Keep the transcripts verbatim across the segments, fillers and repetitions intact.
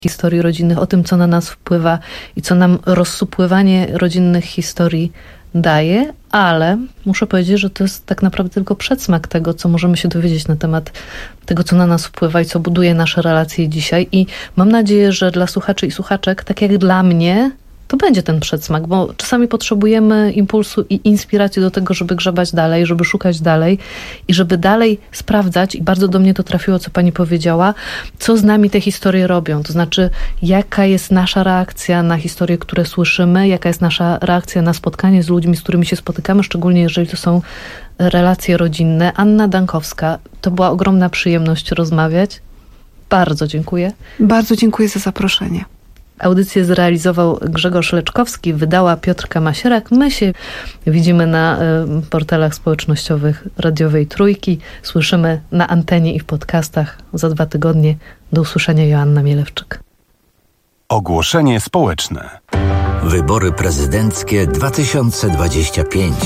historii rodzinnych, o tym, co na nas wpływa i co nam rozsupływanie rodzinnych historii daje, ale muszę powiedzieć, że to jest tak naprawdę tylko przedsmak tego, co możemy się dowiedzieć na temat tego, co na nas wpływa i co buduje nasze relacje dzisiaj. I mam nadzieję, że dla słuchaczy i słuchaczek, tak jak dla mnie, to będzie ten przedsmak, bo czasami potrzebujemy impulsu i inspiracji do tego, żeby grzebać dalej, żeby szukać dalej i żeby dalej sprawdzać, i bardzo do mnie to trafiło, co pani powiedziała, co z nami te historie robią. To znaczy, jaka jest nasza reakcja na historie, które słyszymy, jaka jest nasza reakcja na spotkanie z ludźmi, z którymi się spotykamy, szczególnie jeżeli to są relacje rodzinne. Anna Dankowska, to była ogromna przyjemność rozmawiać. Bardzo dziękuję. Bardzo dziękuję za zaproszenie. Audycję zrealizował Grzegorz Leczkowski, wydała Piotrka Masierak. My się widzimy na y, portalach społecznościowych radiowej Trójki. Słyszymy na antenie i w podcastach za dwa tygodnie. Do usłyszenia, Joanna Mielewczyk. Ogłoszenie społeczne. Wybory prezydenckie dwa tysiące dwudziesty piąty.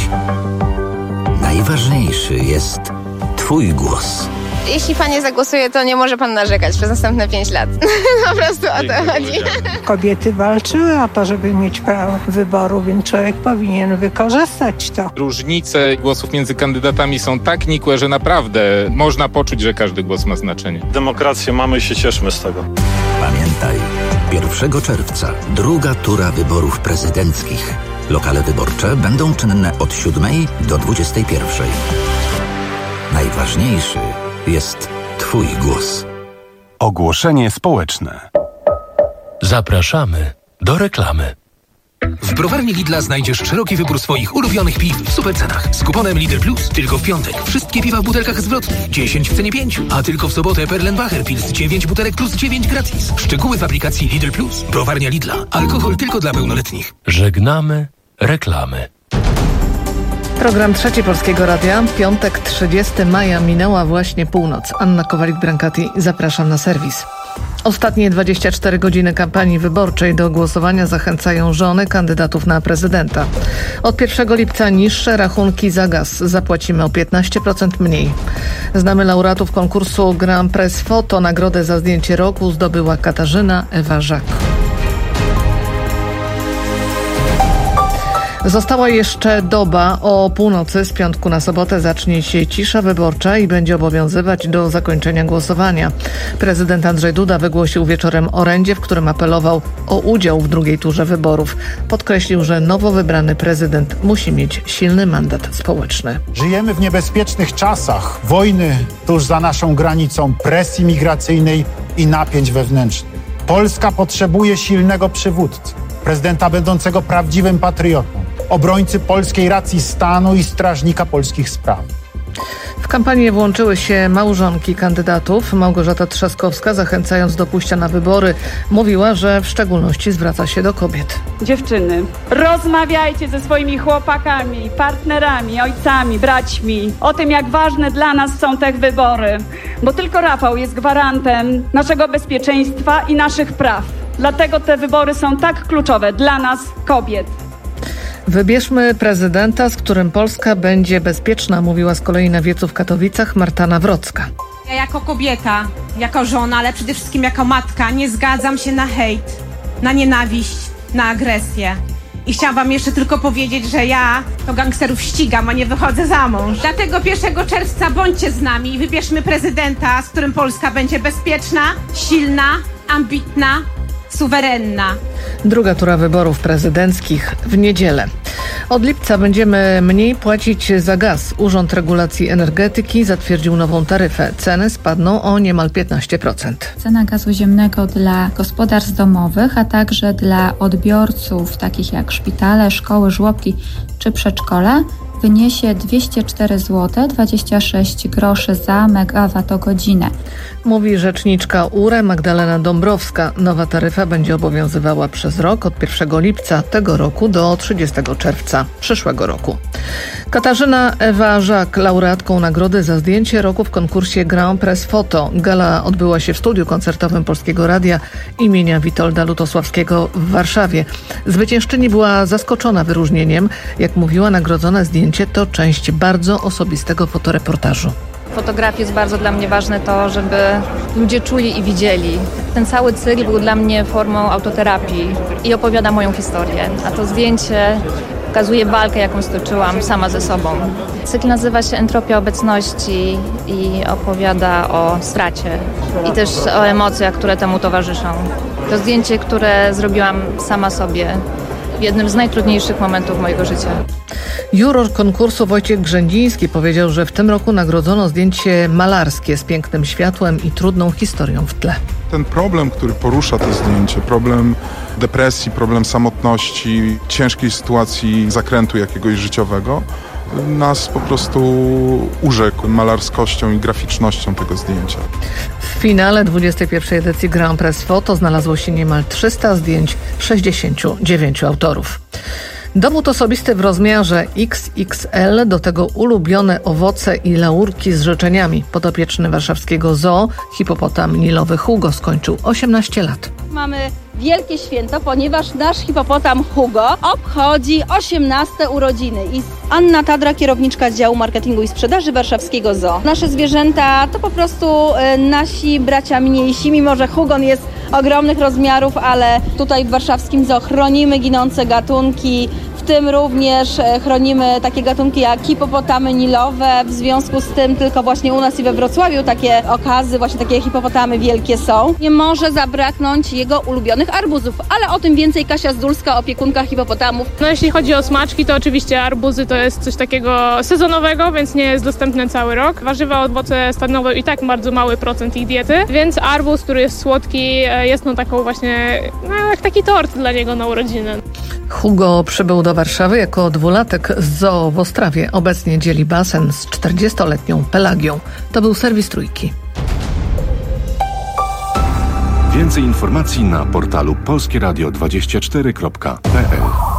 Najważniejszy jest Twój głos. Jeśli pan nie zagłosuje, to nie może pan narzekać przez następne pięć lat. Po prostu o to chodzi. Kobiety walczyły o to, żeby mieć prawo wyboru, więc człowiek powinien wykorzystać to. Różnice głosów między kandydatami są tak nikłe, że naprawdę można poczuć, że każdy głos ma znaczenie. Demokrację mamy i się cieszmy z tego. Pamiętaj, pierwszego czerwca druga tura wyborów prezydenckich. Lokale wyborcze będą czynne od siódmej do dwudziestej pierwszej. Najważniejszy jest Twój głos. Ogłoszenie społeczne. Zapraszamy do reklamy. W browarni Lidla znajdziesz szeroki wybór swoich ulubionych piw w super cenach. Z kuponem Lidl Plus tylko w piątek. Wszystkie piwa w butelkach zwrotnych. dziesięć w cenie pięć. A tylko w sobotę Perlenbacher Pils dziewięć butelek plus dziewięć gratis. Szczegóły w aplikacji Lidl Plus. Browarnia Lidla. Alkohol tylko dla pełnoletnich. Żegnamy reklamy. Program Trzeci Polskiego Radia. Piątek, trzydziestego maja, minęła właśnie północ. Anna Kowalik-Brankati, zapraszam na serwis. Ostatnie dwadzieścia cztery godziny kampanii wyborczej do głosowania zachęcają żony kandydatów na prezydenta. Od pierwszego lipca niższe rachunki za gaz. Zapłacimy o piętnaście procent mniej. Znamy laureatów konkursu Grand Prix Foto. Nagrodę za zdjęcie roku zdobyła Katarzyna Ewa-Żak. Została jeszcze doba. O północy z piątku na sobotę zacznie się cisza wyborcza i będzie obowiązywać do zakończenia głosowania. Prezydent Andrzej Duda wygłosił wieczorem orędzie, w którym apelował o udział w drugiej turze wyborów. Podkreślił, że nowo wybrany prezydent musi mieć silny mandat społeczny. Żyjemy w niebezpiecznych czasach wojny tuż za naszą granicą, presji migracyjnej i napięć wewnętrznych. Polska potrzebuje silnego przywódcy, prezydenta będącego prawdziwym patriotą, obrońcy polskiej racji stanu i strażnika polskich spraw. W kampanię włączyły się małżonki kandydatów. Małgorzata Trzaskowska, zachęcając do pójścia na wybory, mówiła, że w szczególności zwraca się do kobiet. Dziewczyny, rozmawiajcie ze swoimi chłopakami, partnerami, ojcami, braćmi o tym, jak ważne dla nas są te wybory, bo tylko Rafał jest gwarantem naszego bezpieczeństwa i naszych praw. Dlatego te wybory są tak kluczowe dla nas, kobiet. Wybierzmy prezydenta, z którym Polska będzie bezpieczna, mówiła z kolei na wiecu w Katowicach Marta Nawrocka. Ja jako kobieta, jako żona, ale przede wszystkim jako matka nie zgadzam się na hejt, na nienawiść, na agresję. I chciałam wam jeszcze tylko powiedzieć, że ja to gangsterów ścigam, a nie wychodzę za mąż. Dlatego pierwszego czerwca bądźcie z nami i wybierzmy prezydenta, z którym Polska będzie bezpieczna, silna, ambitna, suwerenna. Druga tura wyborów prezydenckich w niedzielę. Od lipca będziemy mniej płacić za gaz. Urząd Regulacji Energetyki zatwierdził nową taryfę. Ceny spadną o niemal piętnaście procent. Cena gazu ziemnego dla gospodarstw domowych, a także dla odbiorców takich jak szpitale, szkoły, żłobki czy przedszkole wyniesie dwieście cztery złote dwadzieścia sześć groszy za megawattogodzinę. Mówi rzeczniczka U R E Magdalena Dąbrowska. Nowa taryfa będzie obowiązywała przez rok od pierwszego lipca tego roku do trzydziestego czerwca przyszłego roku. Katarzyna Ewa-Żak, laureatką nagrody za zdjęcie roku w konkursie Grand Prix Foto. Gala odbyła się w studiu koncertowym Polskiego Radia imienia Witolda Lutosławskiego w Warszawie. Zwyciężczyni była zaskoczona wyróżnieniem. Jak mówiła, nagrodzone zdjęcie to część bardzo osobistego fotoreportażu. fotografii jest bardzo dla mnie ważne to, żeby ludzie czuli i widzieli. Ten cały cykl był dla mnie formą autoterapii i opowiada moją historię, a to zdjęcie pokazuje walkę, jaką stoczyłam sama ze sobą. Cykl nazywa się Entropia obecności i opowiada o stracie i też o emocjach, które temu towarzyszą. To zdjęcie, które zrobiłam sama sobie w jednym z najtrudniejszych momentów mojego życia. Juror konkursu Wojciech Grzędziński powiedział, że w tym roku nagrodzono zdjęcie malarskie z pięknym światłem i trudną historią w tle. Ten problem, który porusza to zdjęcie, problem depresji, problem samotności, ciężkiej sytuacji, zakrętu jakiegoś życiowego, nas po prostu urzekł malarskością i graficznością tego zdjęcia. W finale dwudziestej pierwszej edycji Grand Prix Photo znalazło się niemal trzysta zdjęć sześćdziesięciu dziewięciu autorów. Dowód osobisty w rozmiarze X X L, do tego ulubione owoce i laurki z życzeniami. Podopieczny warszawskiego zoo, hipopotam nilowy Hugo, skończył osiemnaście lat. Mamy wielkie święto, ponieważ nasz hipopotam Hugo obchodzi osiemnaste urodziny. I Anna Tadra, kierowniczka działu marketingu i sprzedaży warszawskiego zoo. Nasze zwierzęta to po prostu y, nasi bracia mniejsi, mimo że Hugon jest ogromnych rozmiarów, ale tutaj w warszawskim zoo chronimy ginące gatunki, w tym również chronimy takie gatunki jak hipopotamy nilowe. W związku z tym tylko właśnie u nas i we Wrocławiu takie okazy, właśnie takie hipopotamy wielkie są. Nie może zabraknąć jego ulubionych arbuzów, ale o tym więcej Kasia Zdulska, opiekunka hipopotamów. No jeśli chodzi o smaczki, to oczywiście arbuzy to jest coś takiego sezonowego, więc nie jest dostępne cały rok. Warzywa, owoce stanowią i tak bardzo mały procent ich diety, więc arbuz, który jest słodki, jest no taką właśnie, no jak taki tort dla niego na urodziny. Hugo przybył do Warszawy jako dwulatek z zoo w Ostrawie. Obecnie dzieli basen z czterdziestoletnią Pelagią. To był serwis Trójki. Więcej informacji na portalu polskie radio dwadzieścia cztery kropka p l.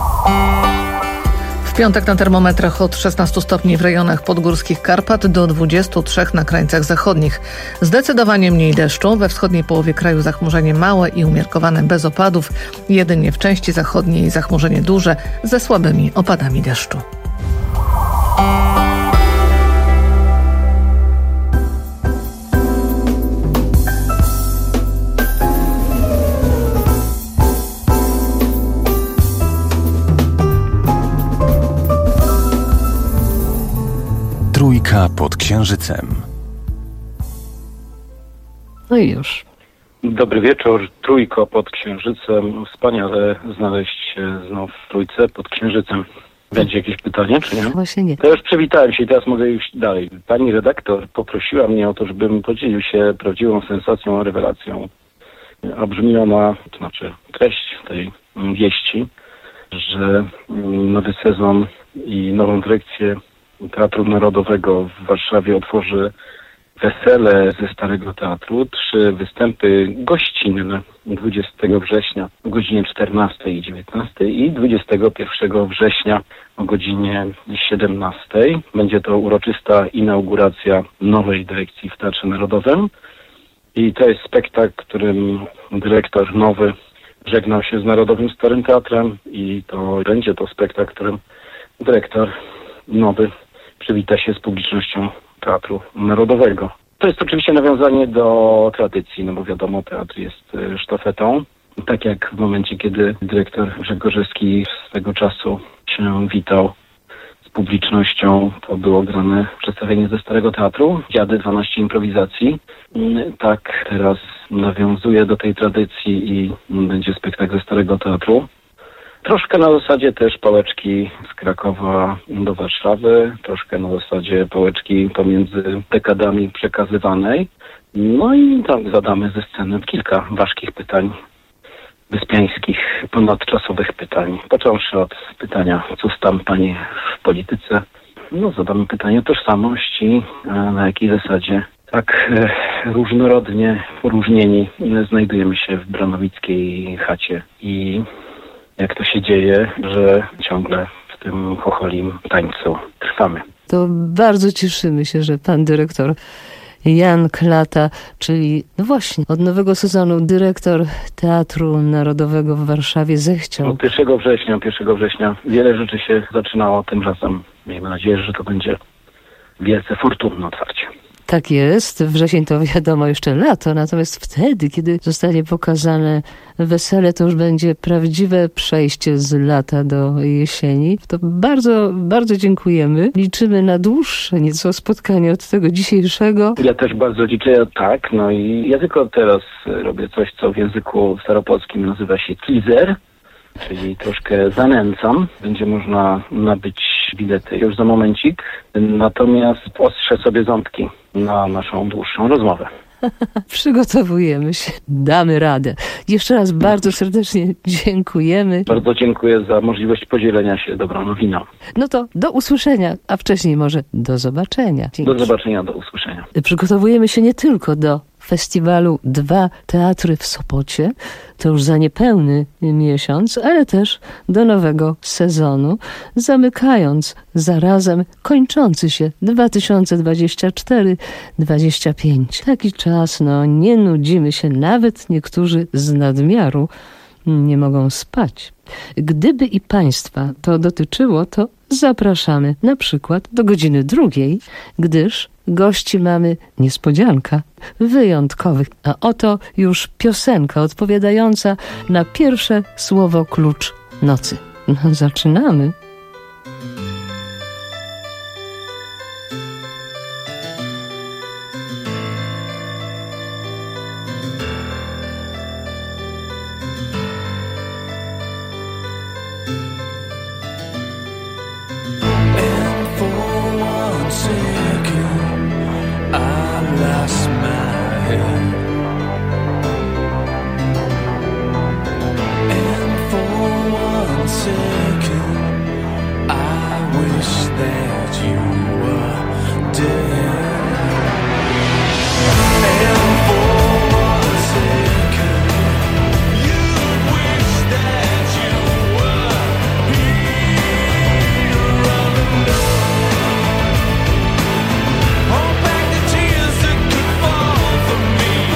W piątek na termometrach od szesnastu stopni w rejonach podgórskich Karpat do dwudziestu trzech na krańcach zachodnich. Zdecydowanie mniej deszczu. We wschodniej połowie kraju zachmurzenie małe i umiarkowane bez opadów. Jedynie w części zachodniej zachmurzenie duże ze słabymi opadami deszczu. Trójka pod księżycem. No i już. Dobry wieczór, Trójko pod księżycem. Wspaniale znaleźć się znów w Trójce pod księżycem. Będzie jakieś pytanie, czy nie? Właśnie nie. To już przywitałem się i teraz mogę iść dalej. Pani redaktor poprosiła mnie o to, żebym podzielił się prawdziwą sensacją, rewelacją. A brzmi ona, to znaczy treść tej wieści, że nowy sezon i nową dyrekcję Teatru Narodowego w Warszawie otworzy Wesele ze Starego Teatru. Trzy występy gościnne dwudziestego września o godzinie czternastej i dziewiętnastej i dwudziestego pierwszego września o godzinie siedemnastej. Będzie to uroczysta inauguracja nowej dyrekcji w Teatrze Narodowym. I to jest spektakl, którym dyrektor nowy żegnał się z Narodowym Starym Teatrem i to będzie to spektakl, którym dyrektor nowy przywita się z publicznością Teatru Narodowego. To jest oczywiście nawiązanie do tradycji, no bo wiadomo, teatr jest sztafetą. Tak jak w momencie, kiedy dyrektor Grzegorzewski swego czasu się witał z publicznością, to było grane przedstawienie ze Starego Teatru, Dziady dwanaście improwizacji. Tak teraz nawiązuje do tej tradycji i będzie spektakl ze Starego Teatru. Troszkę na zasadzie też pałeczki z Krakowa do Warszawy, troszkę na zasadzie pałeczki pomiędzy dekadami przekazywanej. No i tam zadamy ze sceny kilka ważkich pytań wyspiańskich, ponadczasowych pytań. Począwszy od pytania, cóż tam pani w polityce? No zadamy pytanie o tożsamość i na jakiej zasadzie tak e, różnorodnie poróżnieni znajdujemy się w branowickiej chacie i jak to się dzieje, że ciągle w tym chocholim tańcu trwamy. To bardzo cieszymy się, że pan dyrektor Jan Klata, czyli no właśnie od nowego sezonu dyrektor Teatru Narodowego w Warszawie zechciał. Od pierwszego września, pierwszego września wiele rzeczy się zaczynało, tymczasem miejmy nadzieję, że to będzie wielce fortunne otwarcie. Tak jest, wrzesień to wiadomo jeszcze lato, natomiast wtedy, kiedy zostanie pokazane wesele, to już będzie prawdziwe przejście z lata do jesieni. To bardzo, bardzo dziękujemy. Liczymy na dłuższe nieco spotkanie od tego dzisiejszego. Ja też bardzo liczę, tak, no i ja tylko teraz robię coś, co w języku staropolskim nazywa się teaser, czyli troszkę zanęcam. Będzie można nabyć bilety już za momencik, natomiast ostrzę sobie ząbki na naszą dłuższą rozmowę. Przygotowujemy się, damy radę. Jeszcze raz bardzo serdecznie dziękujemy. Bardzo dziękuję za możliwość podzielenia się dobrą nowiną. No to do usłyszenia, a wcześniej może do zobaczenia. Dzięki. Do zobaczenia, do usłyszenia. Przygotowujemy się nie tylko do festiwalu Dwa Teatry w Sopocie, to już za niepełny miesiąc, ale też do nowego sezonu, zamykając zarazem kończący się dwa tysiące dwudziesty czwarty dwudziesty piąty. Taki czas, no nie nudzimy się, nawet niektórzy z nadmiaru nie mogą spać. Gdyby i Państwa to dotyczyło, to zapraszamy na przykład do godziny drugiej, gdyż gości mamy niespodzianka wyjątkowych. A oto już piosenka odpowiadająca na pierwsze słowo klucz nocy. No, zaczynamy. Hold back the tears that could fall from me.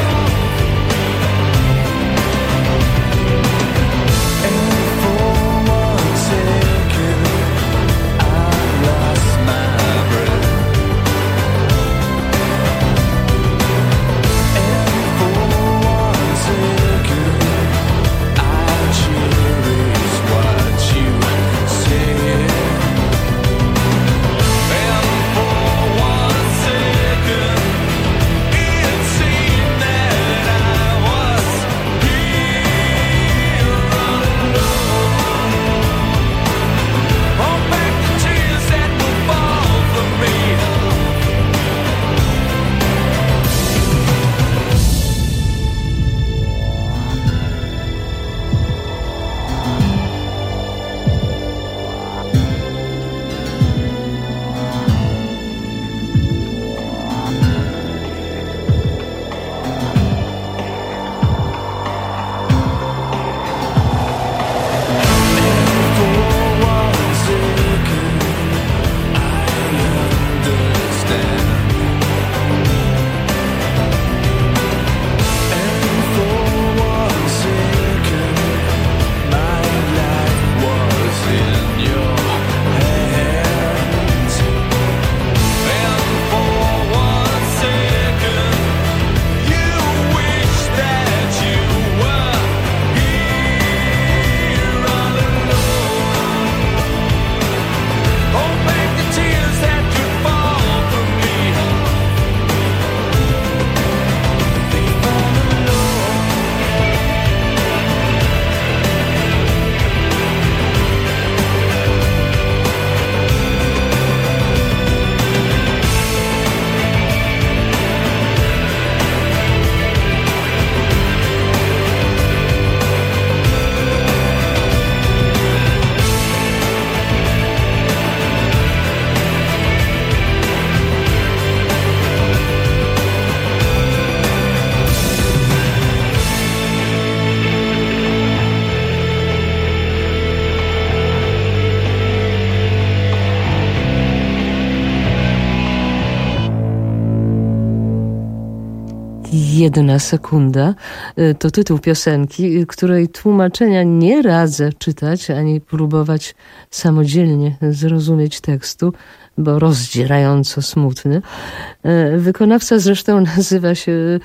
Jedna sekunda to tytuł piosenki, której tłumaczenia nie radzę czytać, ani próbować samodzielnie zrozumieć tekstu, bo rozdzierająco smutny. Wykonawca zresztą nazywa się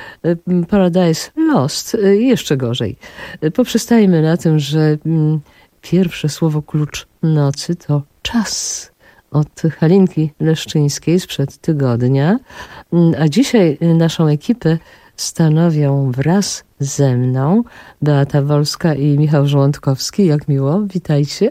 Paradise Lost. Jeszcze gorzej. Poprzestajmy na tym, że pierwsze słowo klucz nocy to czas. Od Halinki Leszczyńskiej sprzed tygodnia. A dzisiaj naszą ekipę stanowią wraz ze mną Beata Wolska i Michał Żołądkowski. Jak miło, witajcie.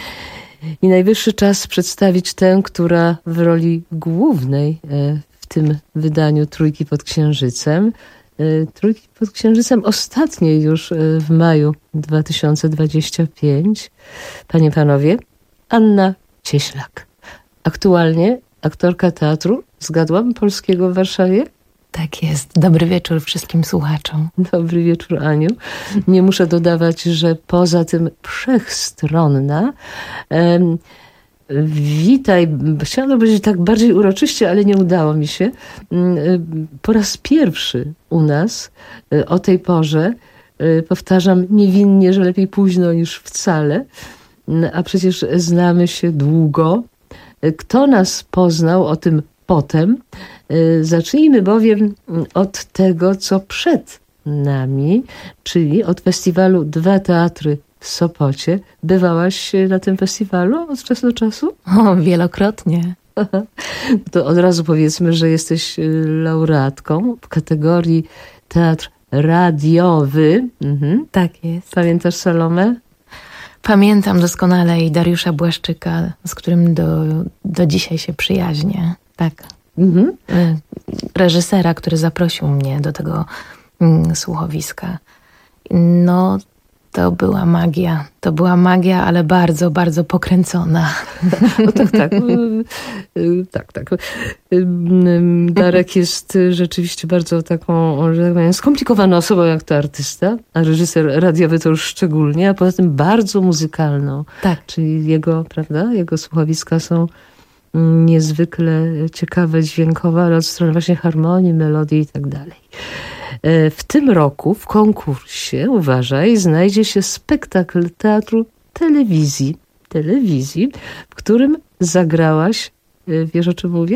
I najwyższy czas przedstawić tę, która w roli głównej w tym wydaniu Trójki pod Księżycem, Trójki pod Księżycem ostatniej już w maju dwa tysiące dwudziestego piątego. Panie, panowie, Anna Cieślak. Aktualnie aktorka teatru, zgadłam, polskiego w Warszawie? Tak jest. Dobry wieczór wszystkim słuchaczom. Dobry wieczór, Aniu. Nie muszę dodawać, że poza tym wszechstronna. Um, witaj. Chciałam powiedzieć tak bardziej uroczyście, ale nie udało mi się. Po raz pierwszy u nas o tej porze, powtarzam niewinnie, że lepiej późno niż wcale, a przecież znamy się długo. Kto nas poznał, o tym potem. Zacznijmy bowiem od tego, co przed nami, czyli od festiwalu Dwa Teatry w Sopocie. Bywałaś na tym festiwalu od czasu do czasu? O, wielokrotnie. To od razu powiedzmy, że jesteś laureatką w kategorii teatr radiowy. Mhm. Tak jest. Pamiętasz Salomę? Pamiętam doskonale i Dariusza Błaszczyka, z którym do, do dzisiaj się przyjaźnię. Tak. Mhm. Reżysera, który zaprosił mnie do tego mm, słuchowiska. No, to była magia. To była magia, ale bardzo, bardzo pokręcona. No tak, tak. tak, tak. Darek jest rzeczywiście bardzo taką, że tak powiem, skomplikowaną osobą jak to artysta, a reżyser radiowy to już szczególnie, a poza tym bardzo muzykalną. Tak. Czyli jego, prawda, jego słuchowiska są niezwykle ciekawe, dźwiękowe, ale od strony właśnie harmonii, melodii i tak dalej. W tym roku w konkursie, uważaj, znajdzie się spektakl teatru telewizji, telewizji, w którym zagrałaś, wiesz o czym mówię?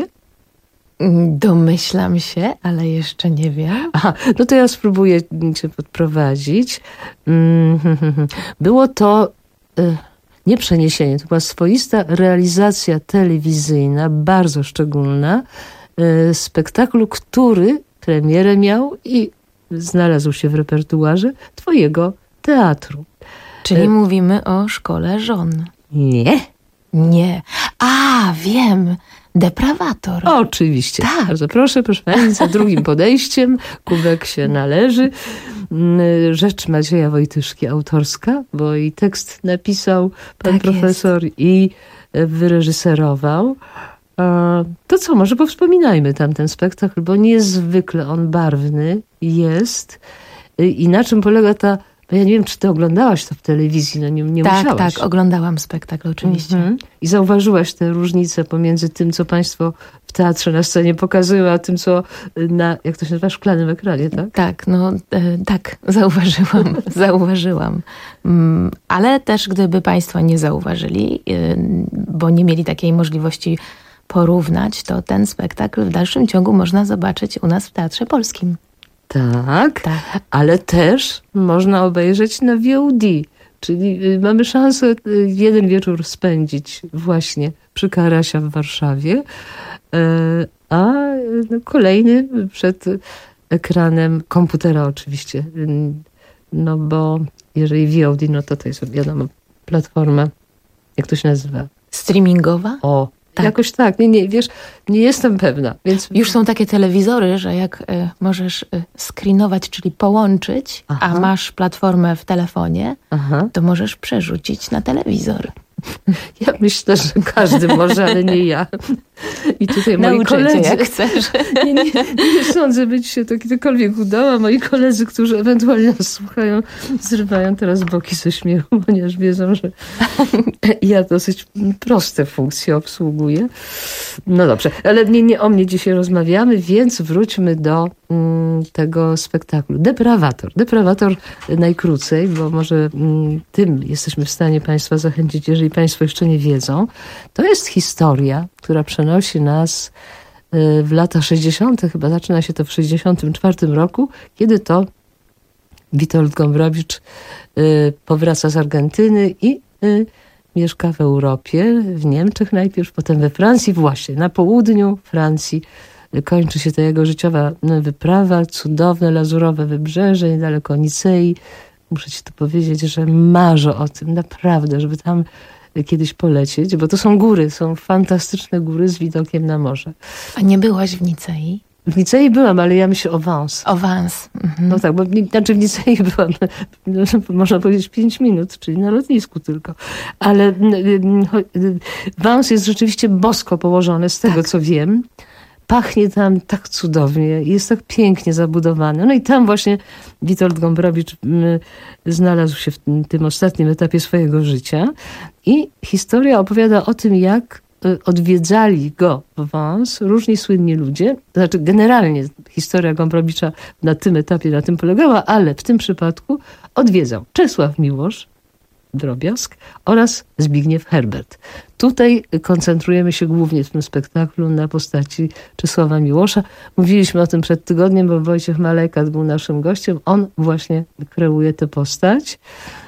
Domyślam się, ale jeszcze nie wiem. Aha, no to ja spróbuję cię podprowadzić. Było to nie przeniesienie, to była swoista realizacja telewizyjna, bardzo szczególna, spektaklu, który premierę miał i znalazł się w repertuarze twojego teatru. Czyli e... mówimy o Szkole Żon. Nie. Nie. A, wiem. Deprawator. Oczywiście. Tak. Bardzo proszę, proszę pani, za drugim podejściem kubek się należy. Rzecz Macieja Wojtyszki autorska, bo i tekst napisał pan tak profesor jest. I wyreżyserował. To co, może powspominajmy tamten spektakl, bo niezwykle on barwny jest. I na czym polega ta... Bo ja nie wiem, czy ty oglądałaś to w telewizji, no nie, nie tak, musiałaś. Tak, tak, oglądałam spektakl oczywiście. Mm-hmm. I zauważyłaś tę różnicę pomiędzy tym, co państwo w teatrze na scenie pokazują, a tym, co na, jak to się nazywa, szklanym ekranie, tak? Tak, no e, tak, zauważyłam, zauważyłam. Mm, ale też gdyby państwo nie zauważyli, y, bo nie mieli takiej możliwości porównać, to ten spektakl w dalszym ciągu można zobaczyć u nas w Teatrze Polskim. Tak, tak, ale też można obejrzeć na V O D, czyli mamy szansę jeden wieczór spędzić właśnie przy Karasia w Warszawie, a kolejny przed ekranem komputera oczywiście, no bo jeżeli V O D, no to to jest wiadomo platforma, jak to się nazywa? Streamingowa? O, tak. Jakoś tak, nie, nie, wiesz, nie jestem pewna. Więc... Już są takie telewizory, że jak y, możesz y, screenować, czyli połączyć, Aha. a masz platformę w telefonie, Aha. to możesz przerzucić na telewizor. Ja myślę, że każdy może, ale nie ja. I tutaj moi Nauczę koledzy, cię, jak chcesz. Nie, nie, nie sądzę, by ci się to kiedykolwiek udało. Moi koledzy, którzy ewentualnie nas słuchają, zrywają teraz boki ze śmiechu, ponieważ wiedzą, że ja dosyć proste funkcje obsługuję. No dobrze, ale nie, nie o mnie dzisiaj rozmawiamy, więc wróćmy do mm, tego spektaklu. Deprawator. Deprawator najkrócej, bo może mm, tym jesteśmy w stanie Państwa zachęcić, jeżeli Państwo jeszcze nie wiedzą. To jest historia, która przenosi nas y, w lata sześćdziesiąte. Chyba zaczyna się to w sześćdziesiątym czwartym roku, kiedy to Witold Gombrowicz y, powraca z Argentyny i y, mieszka w Europie, w Niemczech najpierw, potem we Francji. Właśnie na południu Francji kończy się ta jego życiowa wyprawa, cudowne lazurowe wybrzeże, niedaleko Nicei. Muszę ci tu powiedzieć, że marzę o tym naprawdę, żeby tam kiedyś polecieć, bo to są góry, są fantastyczne góry z widokiem na morze. A nie byłaś w Nicei? W Nicei byłam, ale ja myślę o Vence. O Vence. Mhm. No tak, bo znaczy w Nicei byłam, można powiedzieć, pięć minut, czyli na lotnisku tylko. Ale Vence jest rzeczywiście bosko położone, z tego tak. co wiem. Pachnie tam tak cudownie, jest tak pięknie zabudowane. No i tam właśnie Witold Gombrowicz znalazł się w tym, tym ostatnim etapie swojego życia. I historia opowiada o tym, jak odwiedzali go w Vence różni słynni ludzie. To znaczy generalnie historia Gombrowicza na tym etapie na tym polegała, ale w tym przypadku odwiedzał Czesław Miłosz, drobiazg, oraz Zbigniew Herbert. Tutaj koncentrujemy się głównie w tym spektaklu na postaci Czesława Miłosza. Mówiliśmy o tym przed tygodniem, bo Wojciech Malejkat był naszym gościem. On właśnie kreuje tę postać.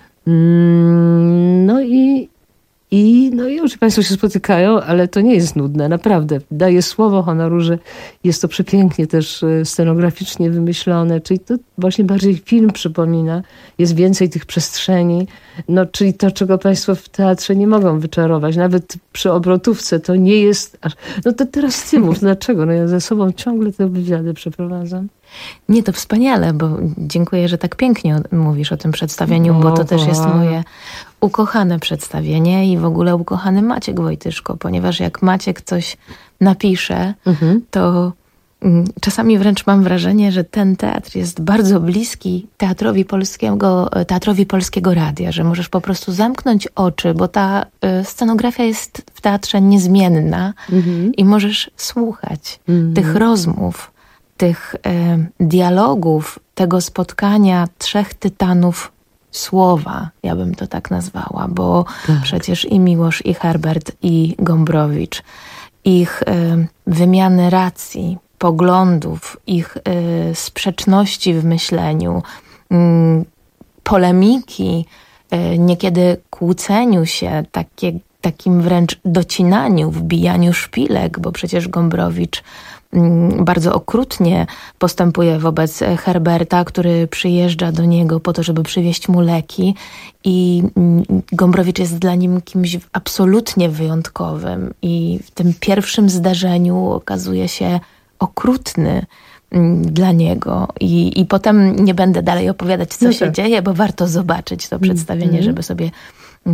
No i I no i już Państwo się spotykają, ale to nie jest nudne, naprawdę. Daję słowo honoru, że jest to przepięknie też scenograficznie wymyślone, czyli to właśnie bardziej film przypomina, jest więcej tych przestrzeni, no czyli to, czego Państwo w teatrze nie mogą wyczarować. Nawet przy obrotówce to nie jest aż... No to teraz ty mów, dlaczego? No ja ze sobą ciągle te wywiady przeprowadzam. Nie, to wspaniale, bo dziękuję, że tak pięknie mówisz o tym przedstawieniu, bo to też jest moje ukochane przedstawienie i w ogóle ukochany Maciek Wojtyszko, ponieważ jak Maciek coś napisze, mhm. to czasami wręcz mam wrażenie, że ten teatr jest bardzo bliski teatrowi polskiego, teatrowi Polskiego Radia, że możesz po prostu zamknąć oczy, bo ta scenografia jest w teatrze niezmienna mhm. i możesz słuchać mhm. tych rozmów, tych e, dialogów, tego spotkania trzech tytanów słowa, ja bym to tak nazwała, bo tak. przecież i Miłosz, i Herbert, i Gombrowicz, ich e, wymiany racji, poglądów, ich e, sprzeczności w myśleniu, m, polemiki, e, niekiedy kłóceniu się, takie, takim wręcz docinaniu, wbijaniu szpilek, bo przecież Gombrowicz bardzo okrutnie postępuje wobec Herberta, który przyjeżdża do niego po to, żeby przywieźć mu leki i Gombrowicz jest dla nim kimś absolutnie wyjątkowym i w tym pierwszym zdarzeniu okazuje się okrutny dla niego i, i potem nie będę dalej opowiadać, co no się tak. dzieje, bo warto zobaczyć to przedstawienie, mm. żeby sobie y,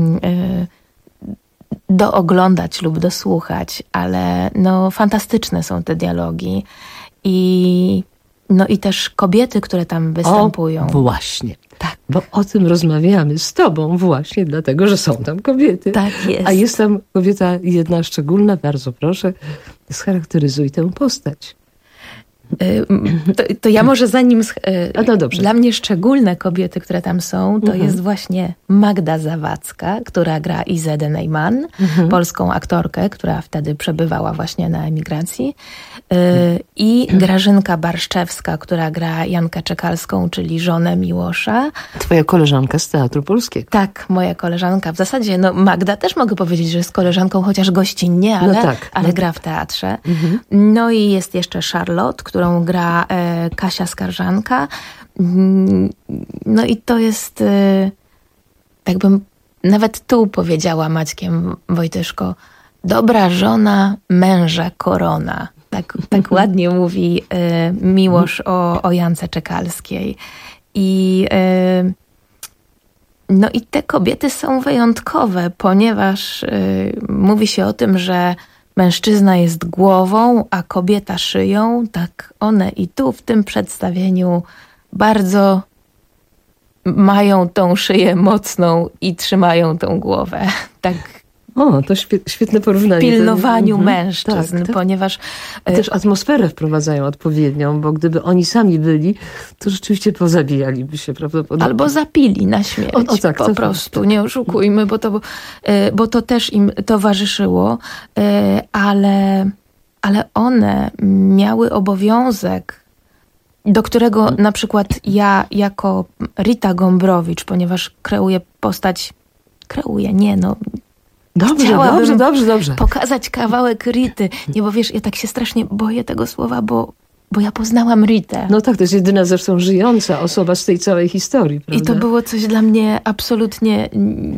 dooglądać lub dosłuchać, ale no fantastyczne są te dialogi i no i też kobiety, które tam występują. O, właśnie. Tak. Bo o tym rozmawiamy z tobą właśnie dlatego, że są tam kobiety. Tak jest. A jest tam kobieta jedna szczególna, bardzo proszę, scharakteryzuj tę postać. To, to ja może zanim... A no dobrze. Dla mnie szczególne kobiety, które tam są, to mhm. jest właśnie Magda Zawadzka, która gra Izedę Neyman, mhm. polską aktorkę, która wtedy przebywała właśnie na emigracji. Mhm. I Grażynka Barszczewska, która gra Jankę Czekalską, czyli żonę Miłosza. Twoja koleżanka z Teatru Polskiego. Tak, moja koleżanka. W zasadzie no Magda też mogę powiedzieć, że jest koleżanką, chociaż gościnnie, ale, no tak, ale no gra w teatrze. Mhm. No i jest jeszcze Charlotte, którą gra e, Kasia Skarżanka. No i to jest, e, tak bym nawet tu powiedziała Maćkiem Wojtyszko, dobra żona męża korona. Tak, tak ładnie mówi e, Miłosz o, o Jance Czekalskiej. I e, no i te kobiety są wyjątkowe, ponieważ e, mówi się o tym, że mężczyzna jest głową, a kobieta szyją, tak one i tu w tym przedstawieniu bardzo mają tą szyję mocną i trzymają tą głowę. Tak. O, to świetne porównanie. W pilnowaniu mhm. mężczyzn, tak, tak. ponieważ... Też atmosferę wprowadzają odpowiednią, bo gdyby oni sami byli, to rzeczywiście pozabijaliby się prawdopodobnie. Albo zapili na śmierć, o, o tak, po prostu, tak. Nie oszukujmy, bo to, bo to też im towarzyszyło, ale, ale one miały obowiązek, do którego na przykład ja jako Rita Gombrowicz, ponieważ kreuję postać, kreuję, nie no... Dobrze, dobrze, dobrze, dobrze. Pokazać kawałek Rity. Nie, bo wiesz, ja tak się strasznie boję tego słowa, bo, bo ja poznałam Ritę. No tak, to jest jedyna zresztą żyjąca osoba z tej całej historii, prawda? I to było coś dla mnie absolutnie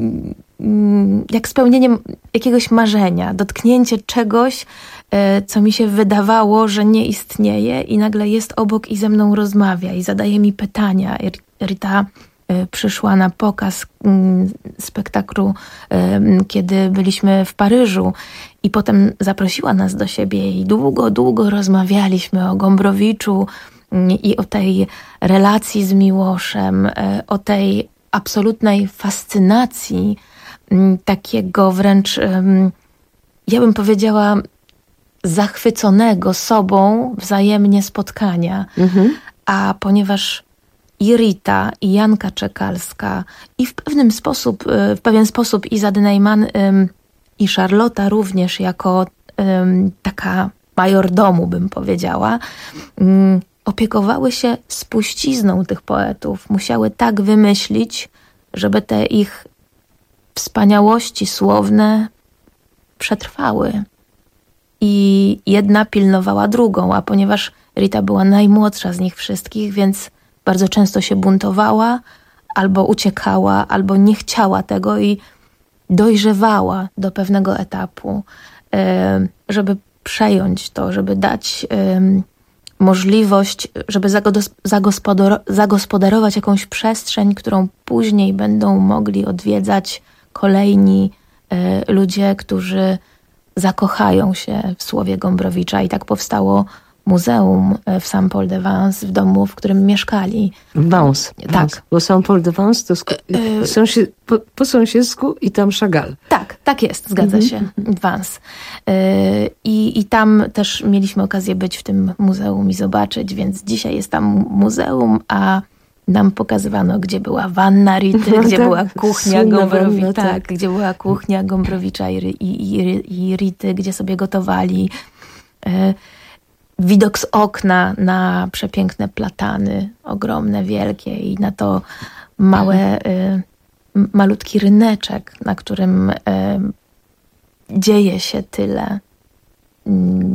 jak spełnienie jakiegoś marzenia, dotknięcie czegoś, co mi się wydawało, że nie istnieje i nagle jest obok i ze mną rozmawia i zadaje mi pytania. Rita przyszła na pokaz spektaklu, kiedy byliśmy w Paryżu i potem zaprosiła nas do siebie i długo, długo rozmawialiśmy o Gombrowiczu i o tej relacji z Miłoszem, o tej absolutnej fascynacji, takiego wręcz, ja bym powiedziała, zachwyconego sobą wzajemnie spotkania. Mhm. A ponieważ i Rita, i Janka Czekalska, i w pewnym sposób, w pewien sposób Iza Neyman i Charlotta również jako um, taka majordomu, bym powiedziała, um, opiekowały się spuścizną tych poetów. Musiały tak wymyślić, żeby te ich wspaniałości słowne przetrwały. I jedna pilnowała drugą, a ponieważ Rita była najmłodsza z nich wszystkich, więc bardzo często się buntowała, albo uciekała, albo nie chciała tego i dojrzewała do pewnego etapu, żeby przejąć to, żeby dać możliwość, żeby zagospodarować jakąś przestrzeń, którą później będą mogli odwiedzać kolejni ludzie, którzy zakochają się w słowie Gombrowicza. I tak powstało muzeum w Saint-Paul-de-Vence, w domu, w którym mieszkali. Vence. Tak. Bo Saint-Paul-de-Vence to sk- yy, sąsied, po, po sąsiedzku i tam Chagall. Tak, tak jest, zgadza się. Mm-hmm. Vence. Yy, i, I tam też mieliśmy okazję być w tym muzeum i zobaczyć, więc dzisiaj jest tam muzeum, a nam pokazywano, gdzie była wanna Rity, no, gdzie tak, była kuchnia Gombrowicza, tak, tak, gdzie była kuchnia Gombrowicza i, i, i, i Rity, gdzie sobie gotowali. Yy, Widok z okna na przepiękne platany, ogromne, wielkie i na to małe, y, malutki ryneczek, na którym y, dzieje się tyle. Y,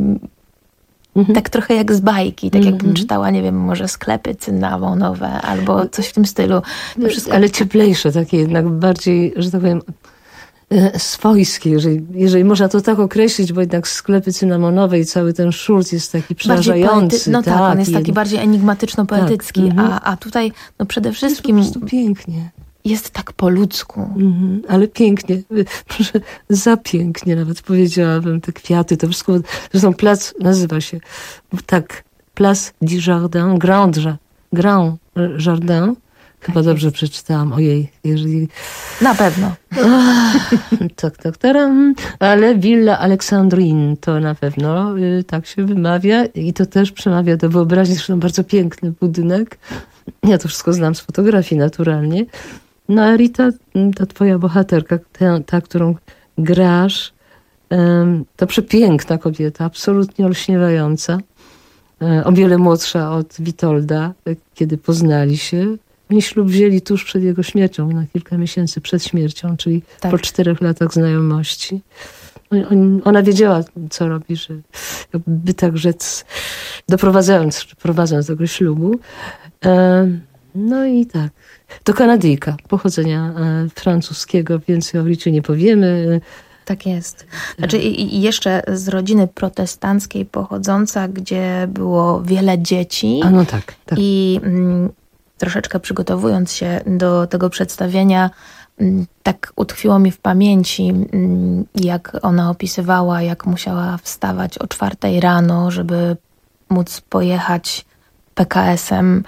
mhm. Tak trochę jak z bajki, tak jakbym mhm. czytała, nie wiem, może sklepy cynamonowe albo coś w tym stylu. To wszystko... Ale cieplejsze, takie jednak bardziej, że tak powiem, swojskie, jeżeli, jeżeli można to tak określić, bo jednak sklepy cynamonowe i cały ten szurt jest taki przerażający. Poety- no tak, tak, on jest taki bardziej enigmatyczno-poetycki, tak. a, a tutaj no przede wszystkim jest po prostu pięknie. Jest tak po ludzku. Mm-hmm, ale pięknie, proszę, za pięknie nawet powiedziałabym, te kwiaty, to wszystko, zresztą plac nazywa się tak, Place du Jardin, Grand, Grand Jardin. Chyba dobrze przeczytałam, ojej, jeżeli... Na pewno. tak, tak, taram. Ale Villa Alexandrine to na pewno y, tak się wymawia i to też przemawia do wyobraźni, zresztą bardzo piękny budynek. Ja to wszystko znam z fotografii naturalnie. No a Rita, ta twoja bohaterka, ta, ta którą grasz, um, to przepiękna kobieta, absolutnie olśniewająca. Um, o wiele młodsza od Witolda, kiedy poznali się. Oni ślub wzięli tuż przed jego śmiercią, na kilka miesięcy przed śmiercią, czyli tak. po czterech latach znajomości. On, ona wiedziała, co robi, że jakby tak rzec, doprowadzając, prowadząc do tego ślubu. E, no i tak. To Kanadyjka, pochodzenia e, francuskiego, więcej o Ricie nie powiemy. Tak jest. Znaczy i, i jeszcze z rodziny protestanckiej pochodząca, gdzie było wiele dzieci. A no tak. tak. I mm, troszeczkę przygotowując się do tego przedstawienia, tak utkwiło mi w pamięci, jak ona opisywała, jak musiała wstawać o czwartej rano, żeby móc pojechać P K S-em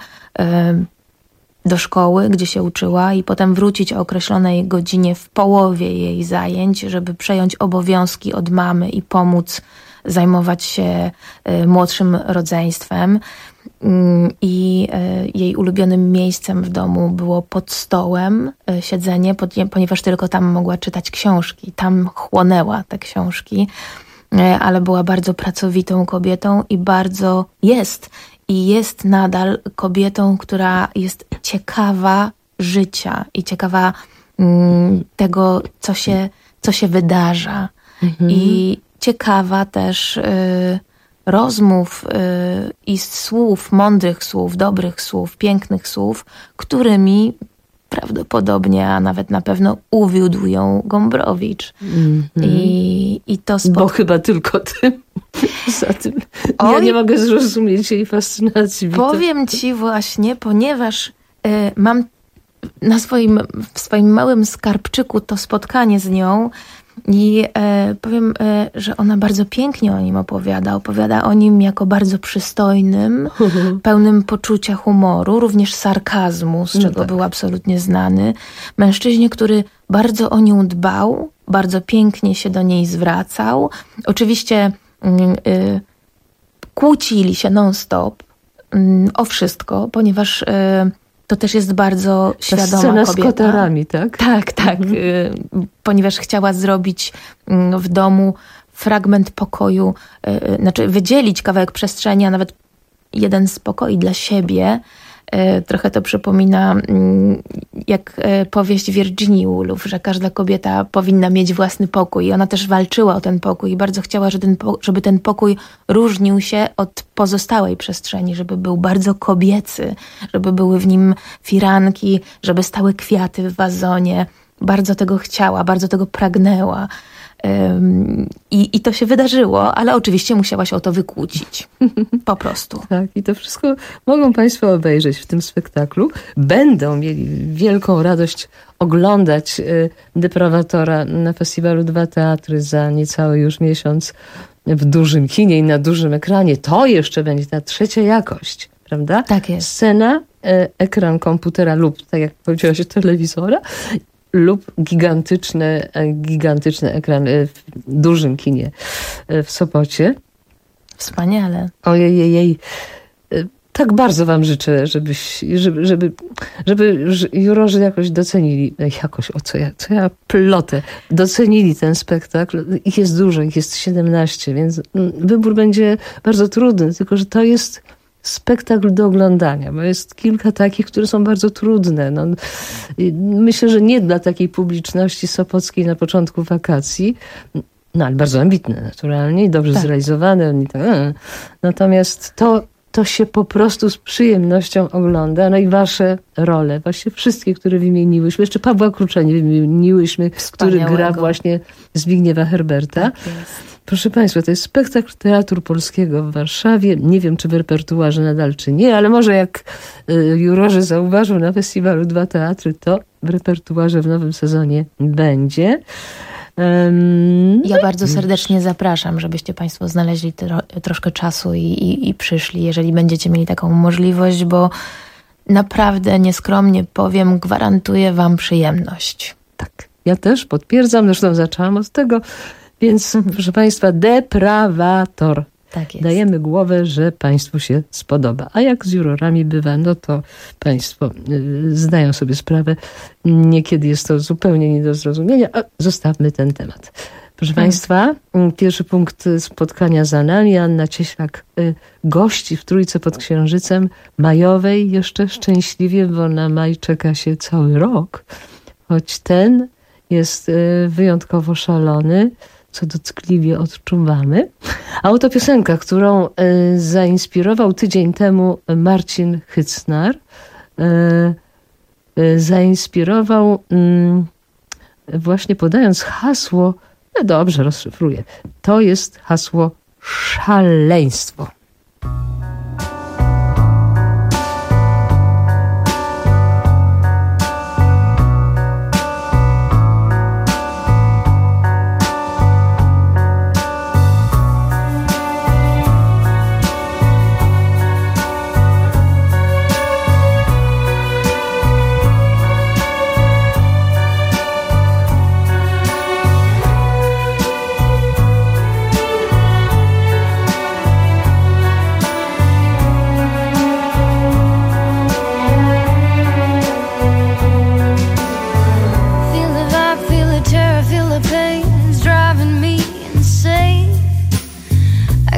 do szkoły, gdzie się uczyła i potem wrócić o określonej godzinie w połowie jej zajęć, żeby przejąć obowiązki od mamy i pomóc zajmować się młodszym rodzeństwem. I jej ulubionym miejscem w domu było pod stołem siedzenie, ponieważ tylko tam mogła czytać książki. Tam chłonęła te książki, ale była bardzo pracowitą kobietą i bardzo jest i jest nadal kobietą, która jest ciekawa życia i ciekawa tego, co się, co się wydarza. Mhm. I ciekawa też y, rozmów y, i słów, mądrych słów, dobrych słów, pięknych słów, którymi prawdopodobnie, a nawet na pewno uwiódł ją Gombrowicz. Mm-hmm. I, i to spod... Bo chyba tylko tym. Za tym. Oj, ja nie mogę zrozumieć jej fascynacji. Powiem ci właśnie, ponieważ y, mam na swoim, w swoim małym skarbczyku to spotkanie z nią i e, powiem, e, że ona bardzo pięknie o nim opowiada. Opowiada o nim jako bardzo przystojnym, pełnym poczucia humoru, również sarkazmu, z czego no tak. był absolutnie znany. Mężczyźnie, który bardzo o nią dbał, bardzo pięknie się do niej zwracał. Oczywiście y, y, kłócili się non-stop y, o wszystko, ponieważ... Y, To też jest bardzo Ta świadoma scena kobieta. z kotarami, tak? Tak, tak. Mhm. Y, ponieważ chciała zrobić y, w domu fragment pokoju, y, znaczy wydzielić kawałek przestrzeni, a nawet jeden z pokoi dla siebie. Y, trochę to przypomina y, jak y, powieść Virginia Woolf, że każda kobieta powinna mieć własny pokój. I ona też walczyła o ten pokój i bardzo chciała, żeby ten, żeby ten pokój różnił się od pozostałej przestrzeni, żeby był bardzo kobiecy, żeby były w nim firanki, żeby stały kwiaty w wazonie. Bardzo tego chciała, bardzo tego pragnęła. Um, i, I to się wydarzyło, ale oczywiście musiała się o to wykłócić. Po prostu. Tak, i to wszystko mogą Państwo obejrzeć w tym spektaklu. Będą mieli wielką radość oglądać y, Deprawatora na festiwalu Dwa Teatry za niecały już miesiąc w dużym kinie i na dużym ekranie. To jeszcze będzie ta trzecia jakość, prawda? Tak jest. Scena, y, ekran komputera lub, tak jak powiedziałaś, telewizora lub gigantyczny, gigantyczny ekran w dużym kinie w Sopocie. Wspaniale. Ojej, jej. Tak bardzo wam życzę, żebyś, żeby, żeby, żeby jurorzy jakoś docenili, jakoś, o co ja, co ja plotę, docenili ten spektakl. Ich jest dużo, ich jest siedemnaście, więc wybór będzie bardzo trudny, tylko że to jest spektakl do oglądania, bo jest kilka takich, które są bardzo trudne. No, myślę, że nie dla takiej publiczności sopockiej na początku wakacji, no ale bardzo ambitne naturalnie i dobrze tak. zrealizowane. Natomiast to, to się po prostu z przyjemnością ogląda. No i wasze role, właśnie wszystkie, które wymieniłyśmy, jeszcze Pawła Krucza nie wymieniłyśmy, który gra właśnie Zbigniewa Herberta. Tak jest. Proszę Państwa, to jest spektakl Teatru Polskiego w Warszawie. Nie wiem, czy w repertuarze nadal, czy nie, ale może jak y, jurorzy zauważą na festiwalu Dwa Teatry, to w repertuarze w nowym sezonie będzie. Um, ja bardzo serdecznie zapraszam, żebyście Państwo znaleźli tro, troszkę czasu i, i, i przyszli, jeżeli będziecie mieli taką możliwość, bo naprawdę nieskromnie powiem, gwarantuję Wam przyjemność. Tak, ja też potwierdzam, zresztą zaczęłam od tego. Więc, proszę Państwa, Deprawator. Tak jest. Dajemy głowę, że Państwu się spodoba. A jak z jurorami bywa, no to Państwo y, zdają sobie sprawę. Niekiedy jest to zupełnie nie do zrozumienia. A zostawmy ten temat. Proszę hmm. Państwa, pierwszy punkt spotkania za nami. Anna Cieślak y, gości w Trójce pod Księżycem majowej. Jeszcze szczęśliwie, bo na maj czeka się cały rok. Choć ten jest y, wyjątkowo szalony, co dotkliwie odczuwamy. A oto piosenka, którą y, zainspirował tydzień temu Marcin Hycnar. Y, y, zainspirował y, właśnie podając hasło, no dobrze, rozszyfruję. To jest hasło szaleństwo.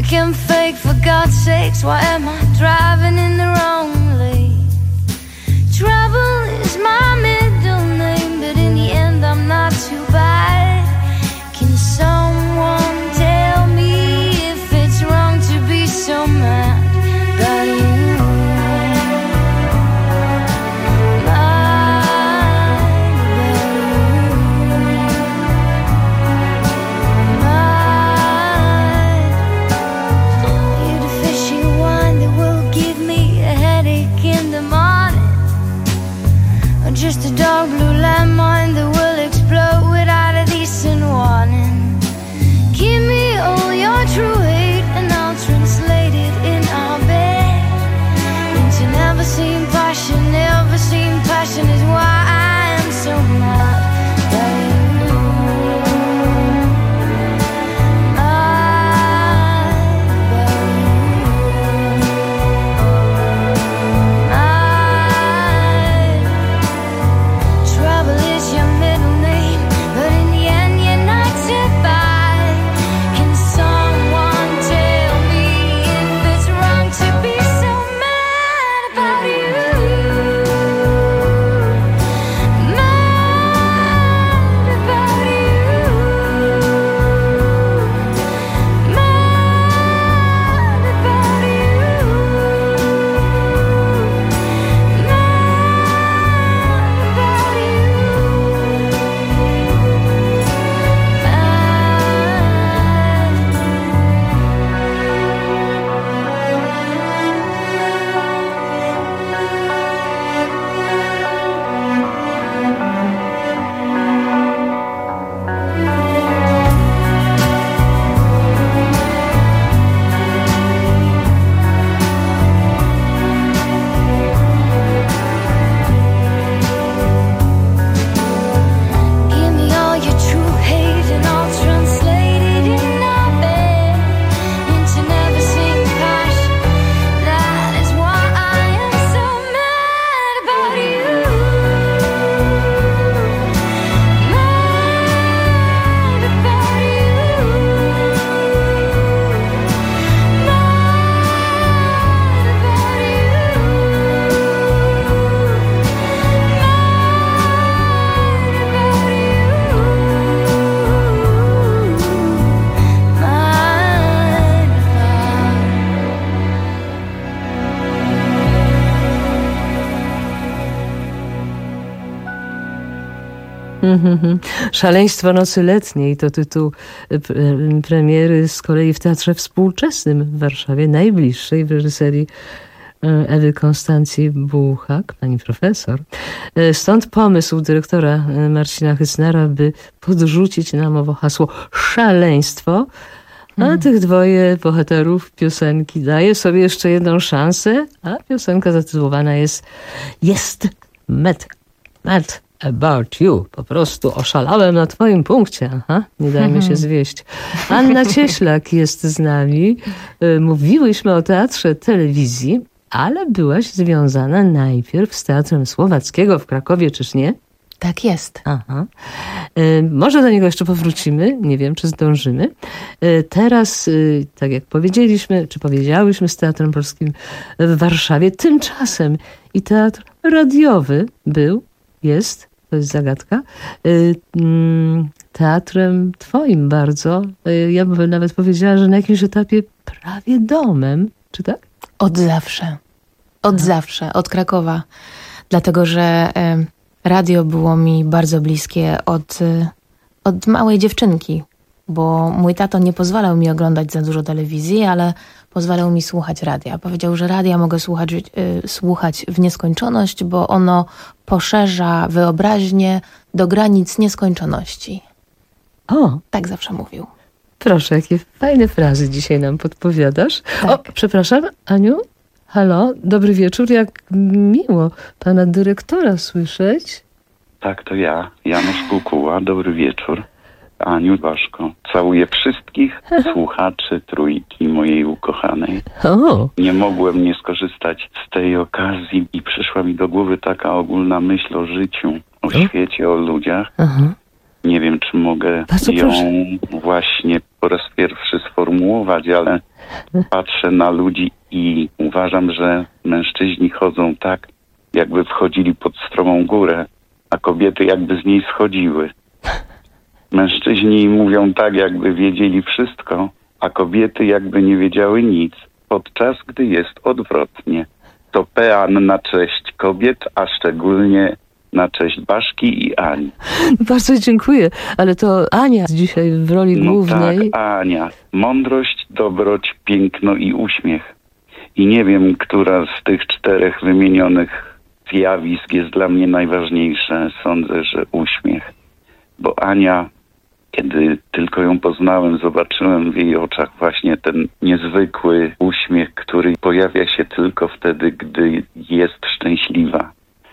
think I'm fake, for God's sakes, why am I driving in the wrong lane? Trouble is my middle name, but in the end I'm not too bad. Can someone tell me if it's wrong to be so mad about you? Just a dark blue landmine that will explode without a decent warning. Give me all your true hate and I'll translate it in our bed into never seen passion. Never seen passion is why I am so mad about you. Szaleństwo nocy letniej to tytuł premiery z kolei w Teatrze Współczesnym w Warszawie, najbliższej, w reżyserii Ewy Konstancji Bułhak, pani profesor. Stąd pomysł dyrektora Marcina Hycnera, by podrzucić nam owo hasło szaleństwo, a hmm. tych dwoje bohaterów piosenki daje sobie jeszcze jedną szansę, a piosenka zatytułowana jest Jest Mad, Mad About You. Po prostu oszalałem na twoim punkcie. Aha, nie dajmy się zwieść. Anna Cieślak jest z nami. Mówiłyśmy o teatrze telewizji, ale byłaś związana najpierw z Teatrem Słowackiego w Krakowie, czyż nie? Tak jest. Aha. Może do niego jeszcze powrócimy. Nie wiem, czy zdążymy. Teraz, tak jak powiedzieliśmy, czy powiedziałyśmy z Teatrem Polskim w Warszawie, tymczasem i teatr radiowy był, jest, to jest zagadka, teatrem twoim bardzo. Ja bym nawet powiedziała, że na jakimś etapie prawie domem. Czy tak? Od zawsze. Od Aha. zawsze. Od Krakowa. Dlatego, że radio było mi bardzo bliskie od, od małej dziewczynki, bo mój tato nie pozwalał mi oglądać za dużo telewizji, ale pozwalał mi słuchać radia. Powiedział, że radia mogę słuchać, y, słuchać w nieskończoność, bo ono poszerza wyobraźnię do granic nieskończoności. O! Tak zawsze mówił. Proszę, jakie fajne frazy dzisiaj nam podpowiadasz. Tak. O, przepraszam, Aniu? Halo, dobry wieczór. Jak miło pana dyrektora słyszeć. Tak, to ja, Janusz Kukuła. Dobry wieczór. Aniu, Waszko. Całuję wszystkich słuchaczy Trójki mojej ukochanej. O. Nie mogłem nie skorzystać z tej okazji i przyszła mi do głowy taka ogólna myśl o życiu, o, o. świecie, o ludziach. Aha. Nie wiem, czy mogę Bardzo ją proszę. właśnie po raz pierwszy sformułować, ale patrzę na ludzi i uważam, że mężczyźni chodzą tak, jakby wchodzili pod stromą górę, a kobiety jakby z niej schodziły. Mężczyźni mówią tak, jakby wiedzieli wszystko, a kobiety jakby nie wiedziały nic, podczas gdy jest odwrotnie. To pean na cześć kobiet, a szczególnie na cześć Baszki i Ani. Bardzo dziękuję, ale to Ania dzisiaj w roli No głównej. tak, Ania. Mądrość, dobroć, piękno i uśmiech. I nie wiem, która z tych czterech wymienionych zjawisk jest dla mnie najważniejsze. Sądzę, że uśmiech. Bo Ania, kiedy tylko ją poznałem, zobaczyłem w jej oczach właśnie ten niezwykły uśmiech, który pojawia się tylko wtedy, gdy jest szczęśliwa.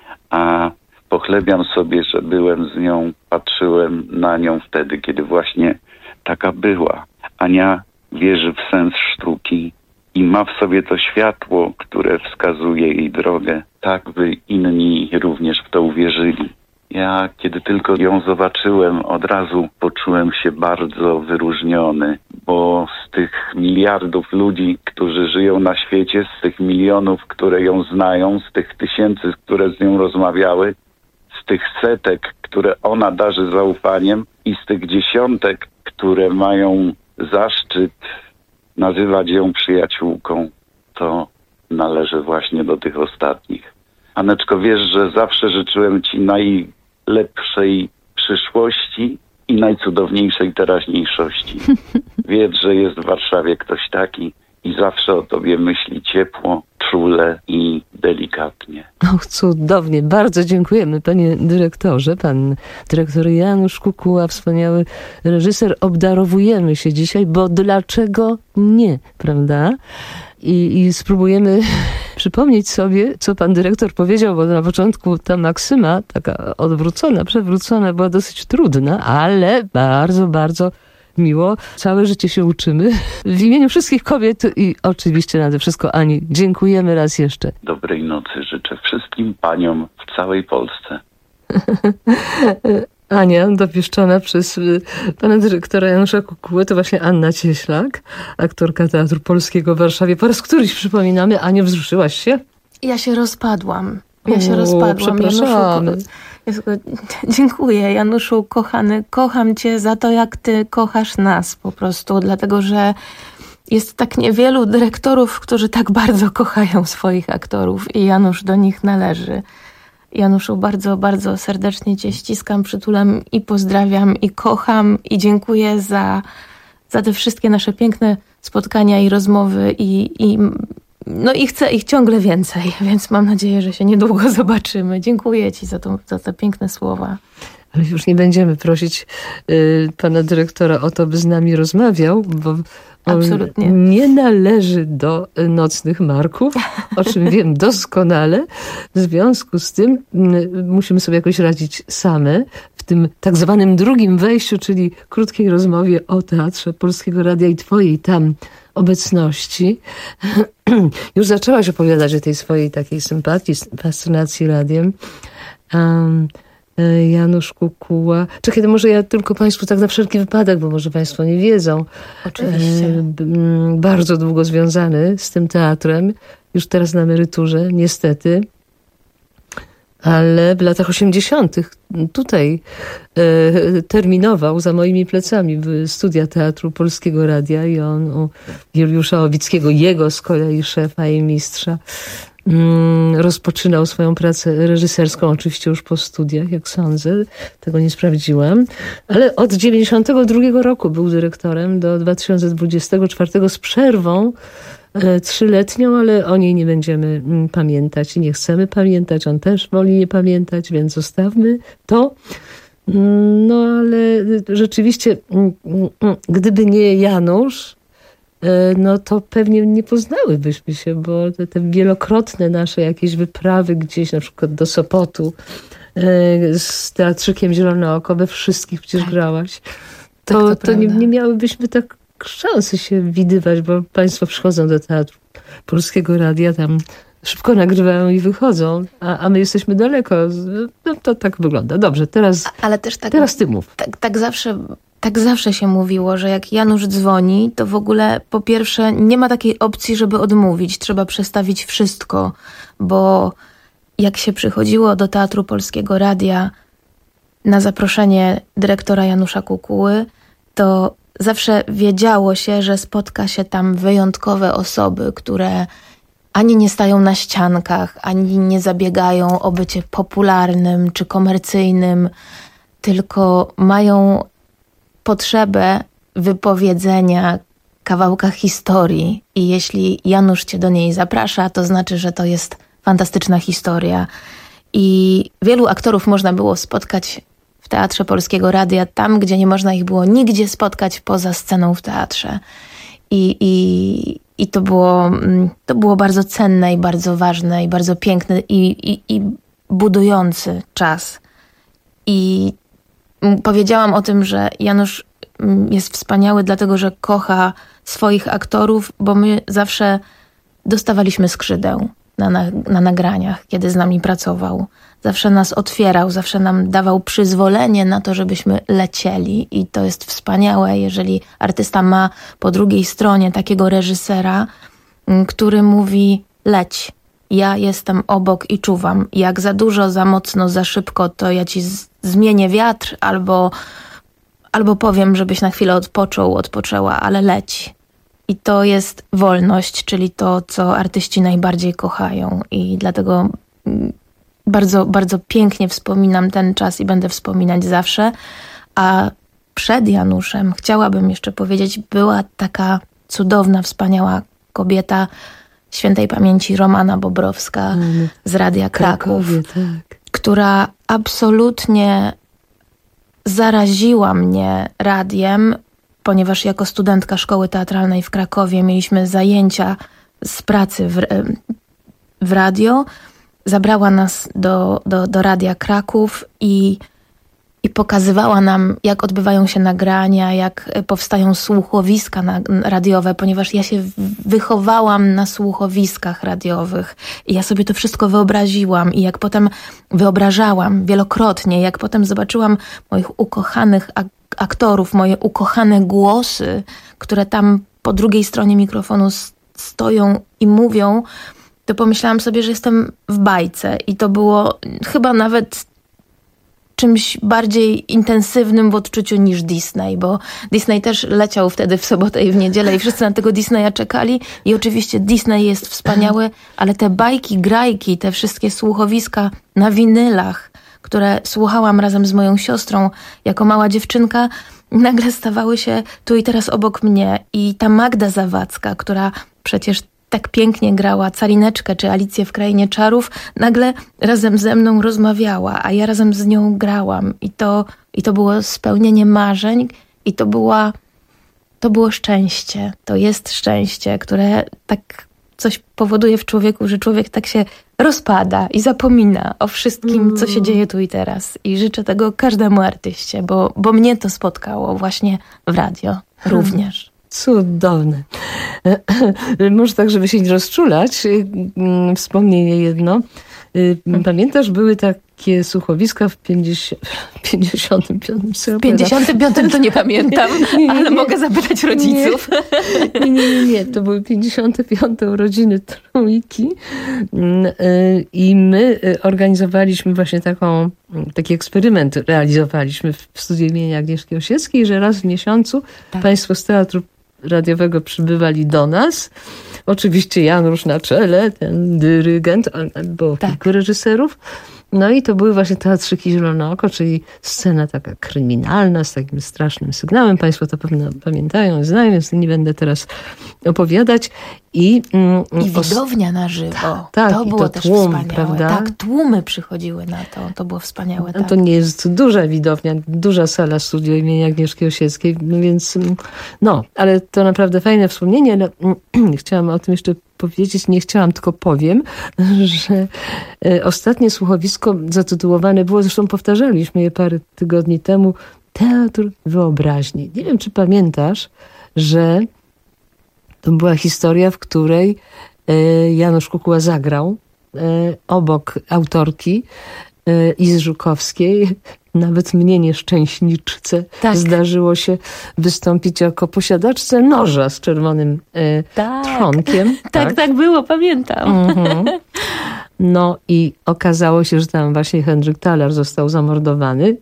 A pochlebiam sobie, że byłem z nią, patrzyłem na nią wtedy, kiedy właśnie taka była. Ania wierzy w sens sztuki i ma w sobie to światło, które wskazuje jej drogę, tak by inni również w to uwierzyli. Ja, kiedy tylko ją zobaczyłem, od razu poczułem się bardzo wyróżniony, bo z tych miliardów ludzi, którzy żyją na świecie, z tych milionów, które ją znają, z tych tysięcy, które z nią rozmawiały, z tych setek, które ona darzy zaufaniem i z tych dziesiątek, które mają zaszczyt nazywać ją przyjaciółką, to należy właśnie do tych ostatnich. Aneczko, wiesz, że zawsze życzyłem ci najlepszej przyszłości i najcudowniejszej teraźniejszości. Wiedz, że jest w Warszawie ktoś taki i zawsze o tobie myśli ciepło, czule i delikatnie. Och, cudownie. Bardzo dziękujemy, panie dyrektorze. Pan dyrektor Janusz Kukuła, wspaniały reżyser. Obdarowujemy się dzisiaj, bo dlaczego nie, prawda? I, i spróbujemy przypomnieć sobie, co pan dyrektor powiedział, bo na początku ta maksyma, taka odwrócona, przewrócona, była dosyć trudna, ale bardzo, bardzo miło. Całe życie się uczymy. W imieniu wszystkich kobiet i oczywiście nade wszystko Ani, dziękujemy raz jeszcze. Dobrej nocy życzę wszystkim paniom w całej Polsce. Ania, dopieszczona przez pana dyrektora Janusza Kukułę, to właśnie Anna Cieślak, aktorka Teatru Polskiego w Warszawie. Po raz któryś przypominamy, Aniu, wzruszyłaś się? Ja się rozpadłam. Ja się O, rozpadłam. przepraszamy. Januszu, dziękuję, Januszu, kochany. Kocham cię za to, jak ty kochasz nas po prostu, dlatego że jest tak niewielu dyrektorów, którzy tak bardzo kochają swoich aktorów i Janusz do nich należy. Januszu, bardzo, bardzo serdecznie cię ściskam, przytulam i pozdrawiam i kocham i dziękuję za, za te wszystkie nasze piękne spotkania i rozmowy i, i no i chcę ich ciągle więcej, więc mam nadzieję, że się niedługo zobaczymy. Dziękuję ci za, to, za te piękne słowa. Ale już nie będziemy prosić y, pana dyrektora o to, by z nami rozmawiał, bo Absolutnie. on nie należy do nocnych marków, o czym wiem doskonale. W związku z tym y, musimy sobie jakoś radzić same w tym tak zwanym drugim wejściu, czyli krótkiej rozmowie o Teatrze Polskiego Radia i twojej tam obecności. Już zaczęłaś opowiadać o tej swojej takiej sympatii, fascynacji radiem. Um, Janusz Kukuła. Czekaj, to może ja tylko państwu tak na wszelki wypadek, bo może państwo nie wiedzą. Oczywiście. E, bardzo długo związany z tym teatrem. Już teraz na emeryturze, niestety. Ale w latach osiemdziesiątych tutaj e, terminował za moimi plecami w studia Teatru Polskiego Radia i on u Juliusza Owickiego, jego z kolei szefa i mistrza, mm, rozpoczynał swoją pracę reżyserską, oczywiście już po studiach, jak sądzę. Tego nie sprawdziłam. Ale od dziewięćdziesiątego drugiego roku był dyrektorem do dwa tysiące dwudziestego czwartego z przerwą trzyletnią, ale o niej nie będziemy pamiętać i nie chcemy pamiętać. On też woli nie pamiętać, więc zostawmy to. No ale rzeczywiście, gdyby nie Janusz, no to pewnie nie poznałybyśmy się, bo te, te wielokrotne nasze jakieś wyprawy gdzieś, na przykład do Sopotu z Teatrzykiem Zielone Oko, we wszystkich przecież grałaś, to, Tak, to to nie, nie miałybyśmy tak szansy się widywać, bo państwo przychodzą do Teatru Polskiego Radia, tam szybko nagrywają i wychodzą, a, a my jesteśmy daleko. No to tak wygląda. Dobrze, teraz, Ale też tak, teraz ty mów. Tak, tak zawsze... Tak zawsze się mówiło, że jak Janusz dzwoni, to w ogóle po pierwsze nie ma takiej opcji, żeby odmówić. Trzeba przestawić wszystko, bo jak się przychodziło do Teatru Polskiego Radia na zaproszenie dyrektora Janusza Kukuły, to zawsze wiedziało się, że spotka się tam wyjątkowe osoby, które ani nie stają na ściankach, ani nie zabiegają o bycie popularnym czy komercyjnym, tylko mają potrzebę wypowiedzenia kawałka historii i jeśli Janusz cię do niej zaprasza, to znaczy, że to jest fantastyczna historia. I wielu aktorów można było spotkać w Teatrze Polskiego Radia, tam gdzie nie można ich było nigdzie spotkać poza sceną w teatrze. I, i, i to, było, to było bardzo cenne i bardzo ważne i bardzo piękny i, i, i budujący czas. I powiedziałam o tym, że Janusz jest wspaniały, dlatego że kocha swoich aktorów, bo my zawsze dostawaliśmy skrzydeł na, na, na nagraniach, kiedy z nami pracował. Zawsze nas otwierał, zawsze nam dawał przyzwolenie na to, żebyśmy lecieli. I to jest wspaniałe, jeżeli artysta ma po drugiej stronie takiego reżysera, który mówi: leć, ja jestem obok i czuwam. Jak za dużo, za mocno, za szybko, to ja ci z- zmienię wiatr albo, albo powiem, żebyś na chwilę odpoczął, odpoczęła, ale leć. I to jest wolność, czyli to, co artyści najbardziej kochają. I dlatego bardzo, bardzo pięknie wspominam ten czas i będę wspominać zawsze. A przed Januszem chciałabym jeszcze powiedzieć, była taka cudowna, wspaniała kobieta, świętej pamięci Romana Bobrowska z Radia Kraków, Krakowie, tak. która absolutnie zaraziła mnie radiem, ponieważ jako studentka szkoły teatralnej w Krakowie mieliśmy zajęcia z pracy w, w radio. Zabrała nas do, do, do Radia Kraków i, i pokazywała nam, jak odbywają się nagrania, jak powstają słuchowiska na, radiowe, ponieważ ja się wychowałam na słuchowiskach radiowych i ja sobie to wszystko wyobraziłam i jak potem wyobrażałam wielokrotnie, jak potem zobaczyłam moich ukochanych ak- aktorów, moje ukochane głosy, które tam po drugiej stronie mikrofonu stoją i mówią, to pomyślałam sobie, że jestem w bajce i to było chyba nawet czymś bardziej intensywnym w odczuciu niż Disney, bo Disney też leciał wtedy w sobotę i w niedzielę i wszyscy na tego Disneya czekali i oczywiście Disney jest wspaniały, ale te bajki, grajki, te wszystkie słuchowiska na winylach, które słuchałam razem z moją siostrą jako mała dziewczynka, nagle stawały się tu i teraz obok mnie. I ta Magda Zawadzka, która przecież tak pięknie grała Carineczkę czy Alicję w Krainie Czarów, nagle razem ze mną rozmawiała, a ja razem z nią grałam. I to, i to było spełnienie marzeń i to, była, to było szczęście. To jest szczęście, które tak coś powoduje w człowieku, że człowiek tak się rozpada i zapomina o wszystkim, co się dzieje tu i teraz. I życzę tego każdemu artyście, bo, bo mnie to spotkało właśnie w radio również. Cudowne. Może tak, żeby się nie rozczulać, wspomnę jedno. Pamiętasz, były takie słuchowiska w pięćdziesiątym piątym W pięćdziesiątym piątym to nie pamiętam, nie, nie, nie. Ale mogę zapytać rodziców. Nie, nie, nie, nie. To były pięćdziesiąte piąte urodziny Trójki i my organizowaliśmy właśnie taką, taki eksperyment realizowaliśmy w studiu imienia Agnieszki Osieckiej, że raz w miesiącu tak. Państwo z Teatru Radiowego przybywali do nas. Oczywiście Janusz na czele, ten dyrygent, albo tak. kilku reżyserów. No i to były właśnie Teatrzyki Zielone Oko, czyli scena taka kryminalna, z takim strasznym sygnałem. Państwo to pewno pamiętają, znają, więc nie będę teraz opowiadać. I, mm, I widownia na żywo. Tak, to było to też tłum, wspaniałe. Prawda? Tak, tłumy przychodziły na to. To było wspaniałe. No tak. To nie jest duża widownia, duża sala studio imienia Agnieszki Osieckiej, no więc no, ale to naprawdę fajne wspomnienie, ale chciałam o tym jeszcze powiedzieć, nie chciałam, tylko powiem, że ostatnie słuchowisko zatytułowane było, zresztą powtarzaliśmy je parę tygodni temu, Teatr Wyobraźni. Nie wiem, czy pamiętasz, że to była historia, w której Janusz Kukuła zagrał obok autorki Izy Żukowskiej. Nawet mnie, nieszczęśniczce, tak. zdarzyło się wystąpić jako posiadaczce noża z czerwonym e, tak. trzonkiem. Tak, tak, tak było, pamiętam. Mhm. No i okazało się, że tam właśnie Henryk Thaler został zamordowany,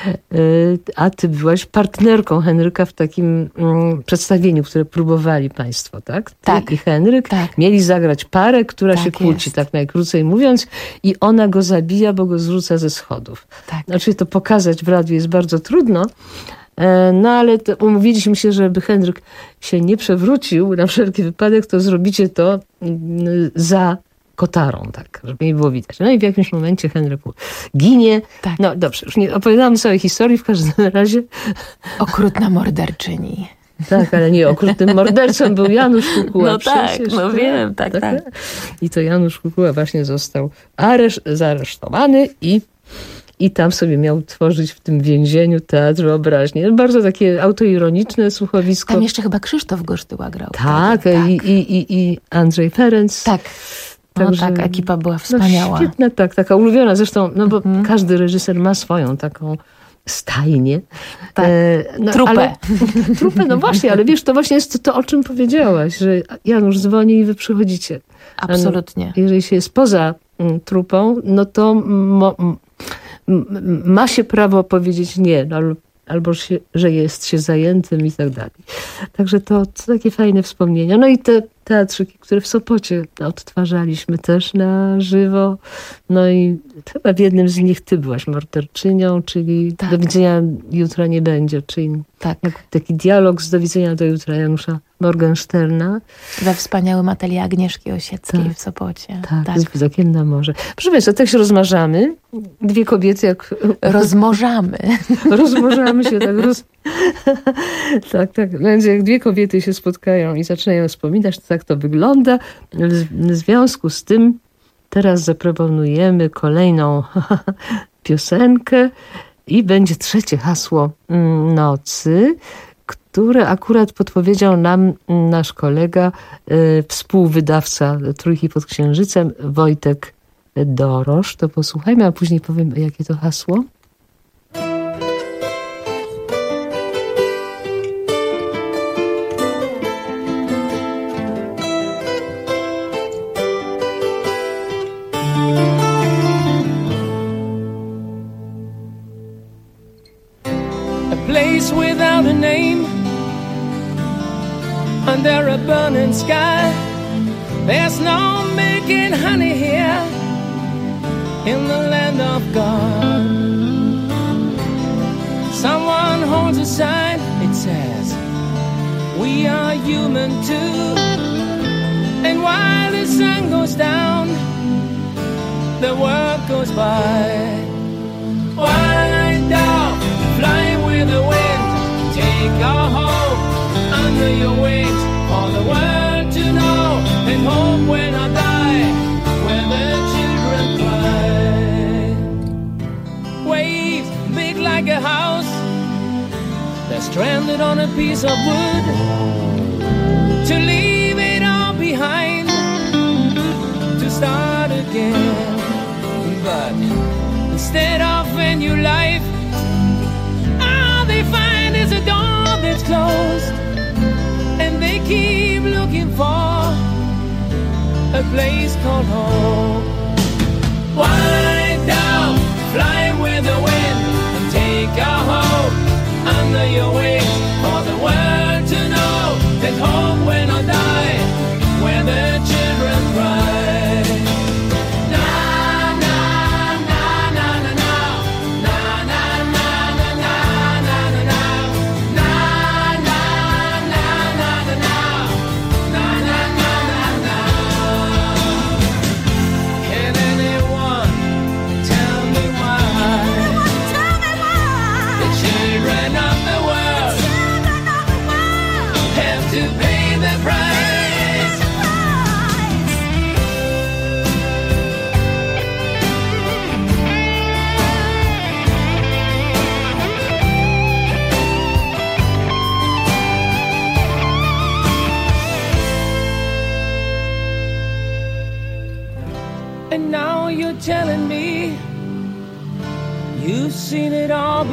a ty byłaś partnerką Henryka w takim mm, przedstawieniu, które próbowali państwo, tak? Ty tak. i Henryk tak. mieli zagrać parę, która tak się kłóci, jest. tak najkrócej mówiąc, i ona go zabija, bo go zrzuca ze schodów. Tak. Znaczy to pokazać w radiu jest bardzo trudno, no ale to umówiliśmy się, żeby Henryk się nie przewrócił na wszelki wypadek, to zrobicie to za kotarą, tak, żeby nie było widać. No i w jakimś momencie Henryk ginie. Tak. No dobrze, już nie opowiadamy całej historii, w każdym razie. Okrutna morderczyni. Tak, ale nie, okrutnym mordercą był Janusz Kukuła. No tak, no tak, wiem, tak, tak, tak. I to Janusz Kukuła właśnie został areszt, zaresztowany i I tam sobie miał tworzyć w tym więzieniu teatr wyobraźni. Bardzo takie autoironiczne słuchowisko. Tam jeszcze chyba Krzysztof Gosztyła grał. Tak, tak. I, i, i, i Andrzej Ferenc. Tak. No Także, tak, ekipa była wspaniała. No świetna, tak, taka ulubiona. Zresztą, no bo mm. każdy reżyser ma swoją taką stajnię. Tak. E, no, trupę. Ale, trupę, no właśnie, ale wiesz, to właśnie jest to, o czym powiedziałaś, że Janusz dzwoni i wy przychodzicie. Absolutnie. No, jeżeli się jest poza m, trupą, no to mo, m, m, ma się prawo powiedzieć nie, no, albo się, że jest się zajętym i tak dalej. Także to, to takie fajne wspomnienia. No i te teatrzyki, które w Sopocie odtwarzaliśmy też na żywo. No i chyba w jednym z nich ty byłaś morderczynią, czyli tak. Do widzenia jutra nie będzie, czyli tak. taki dialog z Do widzenia do jutra Janusza Morgensterna. We wspaniałym atelier Agnieszki Osieckiej tak. w Sopocie. Tak, tak. Z widokiem na morze. Proszę Państwa, tak się rozmarzamy. Dwie kobiety jak... Rozmorzamy. Rozmorzamy się, tak. Roz... tak, tak. Więc jak dwie kobiety się spotkają i zaczynają wspominać, to tak to wygląda. W związku z tym teraz zaproponujemy kolejną piosenkę i będzie trzecie hasło nocy, które akurat podpowiedział nam nasz kolega, współwydawca Trójki pod Księżycem, Wojtek Dorosz. To posłuchajmy, a później powiem, jakie to hasło. Place without a name, under a burning sky. There's no making honey here in the land of God. Someone holds a sign, it says we are human too. And while the sun goes down, the world goes by. Wind down, fly with the wind, take our hope under your wings, for the world to know, and hope when I die, when the children cry. Waves big like a house, they're stranded on a piece of wood, to leave it all behind, to start again. But instead of a new life, they find there's a door that's closed, and they keep looking for a place called home. Wind down, fly with the wind, and take our hope under your wings, for the world to know that home when I die, where the children cry.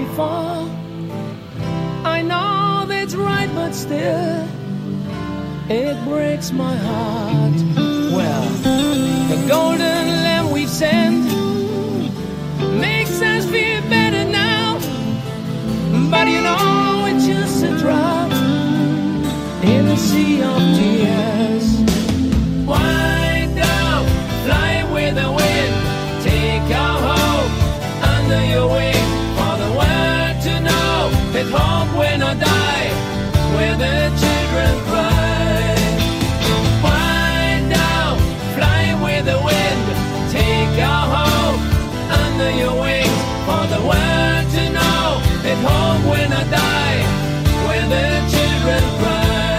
before. I know that's right, but still it breaks my heart. Well, the golden lamb we've sent makes us feel better now, but you know it's just a drop in a sea of tears. Wind down, fly with the wind, take our hope under your wing, for the world to know that hope will not die where the children cry. Wind down, fly with the wind, take our hope under your wing, for the world to know that hope will not die where the children cry.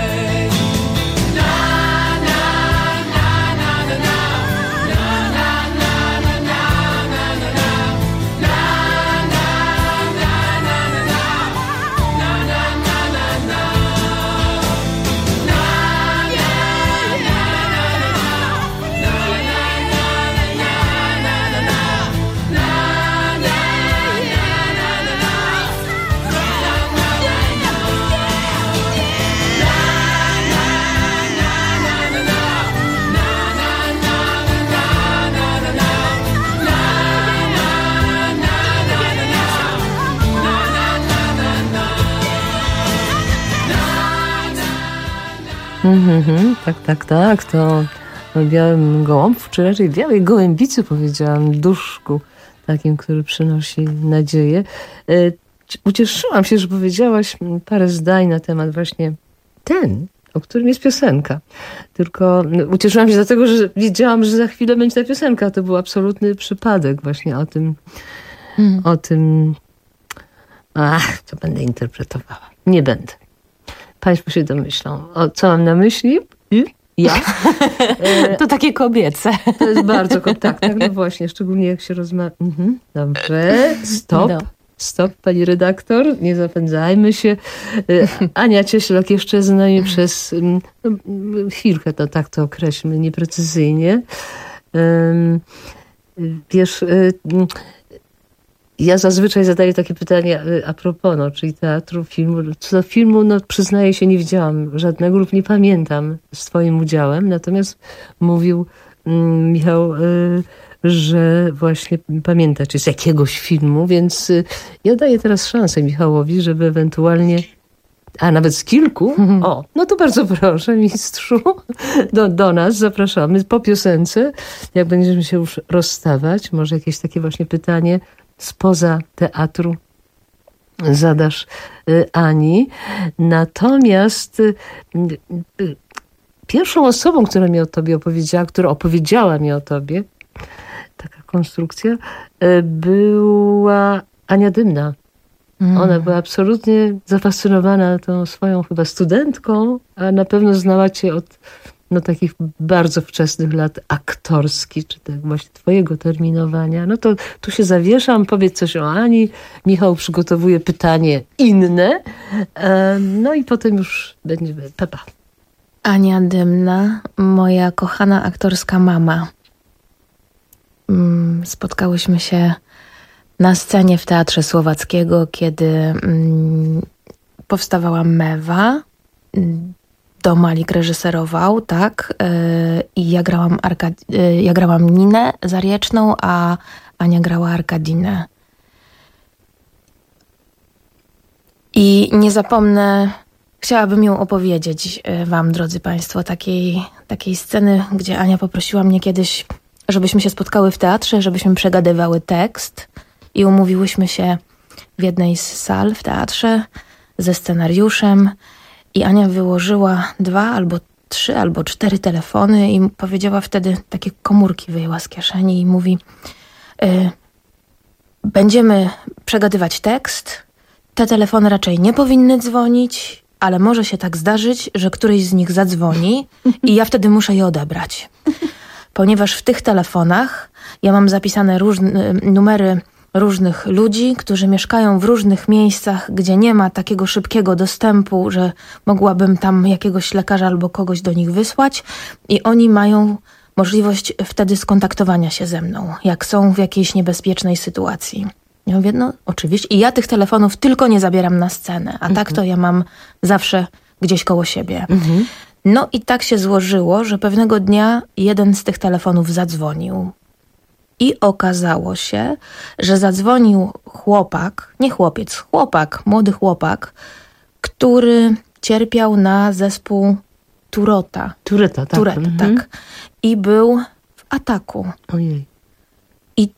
Mhm, tak, tak, tak, to o białym gołąbku, czy raczej białej gołębicy powiedziałam, duszku, takim, który przynosi nadzieję. E, ucieszyłam się, że powiedziałaś parę zdań na temat właśnie ten, o którym jest piosenka. Tylko ucieszyłam się dlatego, że wiedziałam, że za chwilę będzie ta piosenka. To był absolutny przypadek właśnie o tym, mm. o tym, ach, to będę interpretowała. Nie będę. Państwo się domyślą. O, co mam na myśli? I? Ja? To takie kobiece. To jest bardzo kobiece. Tak, tak, no właśnie. Szczególnie jak się rozmawia. Mhm. Dobrze. Stop. No. Stop, pani redaktor. Nie zapędzajmy się. Ania Cieślak jeszcze z nami przez no, chwilkę, to tak to określmy nieprecyzyjnie. Wiesz, ja zazwyczaj zadaję takie pytania a propos, no, czyli teatru, filmu. Co do filmu, no przyznaję się, nie widziałam żadnego lub nie pamiętam z twoim udziałem. Natomiast mówił mm, Michał, y, że właśnie pamięta, czy z jakiegoś filmu, więc y, ja daję teraz szansę Michałowi, żeby ewentualnie, a nawet z kilku, o, no to bardzo proszę, mistrzu, do, do nas zapraszamy po piosence, jak będziemy się już rozstawać, może jakieś takie właśnie pytanie spoza teatru zadasz y, Ani. Natomiast y, y, pierwszą osobą, która mi o tobie opowiedziała, która opowiedziała mi o tobie, taka konstrukcja, y, była Ania Dymna. Mm. Ona była absolutnie zafascynowana tą swoją chyba studentką, a na pewno znała cię od no, takich bardzo wczesnych lat aktorskich, czy tak właśnie twojego terminowania. No to tu się zawieszam, powiedz coś o Ani. Michał przygotowuje pytanie inne. No i potem już będzie Pepa. Ania Dymna, moja kochana aktorska mama. Spotkałyśmy się na scenie w Teatrze Słowackiego, kiedy powstawała Mewa. Domalik reżyserował, tak, yy, i ja grałam, Arkad- yy, ja grałam Ninę Zarieczną, a Ania grała Arkadinę. I nie zapomnę, chciałabym ją opowiedzieć yy, wam, drodzy państwo, takiej, takiej sceny, gdzie Ania poprosiła mnie kiedyś, żebyśmy się spotkały w teatrze, żebyśmy przegadywały tekst i umówiłyśmy się w jednej z sal w teatrze ze scenariuszem. I Ania wyłożyła dwa albo trzy albo cztery telefony i powiedziała wtedy, takie komórki wyjęła z kieszeni i mówi y, będziemy przegadywać tekst, te telefony raczej nie powinny dzwonić, ale może się tak zdarzyć, że któryś z nich zadzwoni i ja wtedy muszę je odebrać. Ponieważ w tych telefonach ja mam zapisane różne numery różnych ludzi, którzy mieszkają w różnych miejscach, gdzie nie ma takiego szybkiego dostępu, że mogłabym tam jakiegoś lekarza albo kogoś do nich wysłać i oni mają możliwość wtedy skontaktowania się ze mną, jak są w jakiejś niebezpiecznej sytuacji. Ja mówię, no oczywiście. I ja tych telefonów tylko nie zabieram na scenę, a mhm. tak to ja mam zawsze gdzieś koło siebie. Mhm. No i tak się złożyło, że pewnego dnia jeden z tych telefonów zadzwonił. I okazało się, że zadzwonił chłopak, nie chłopiec, chłopak, młody chłopak, który cierpiał na zespół Turota. Tureta, tak. Tureta, mhm. tak. I był w ataku. Ojej.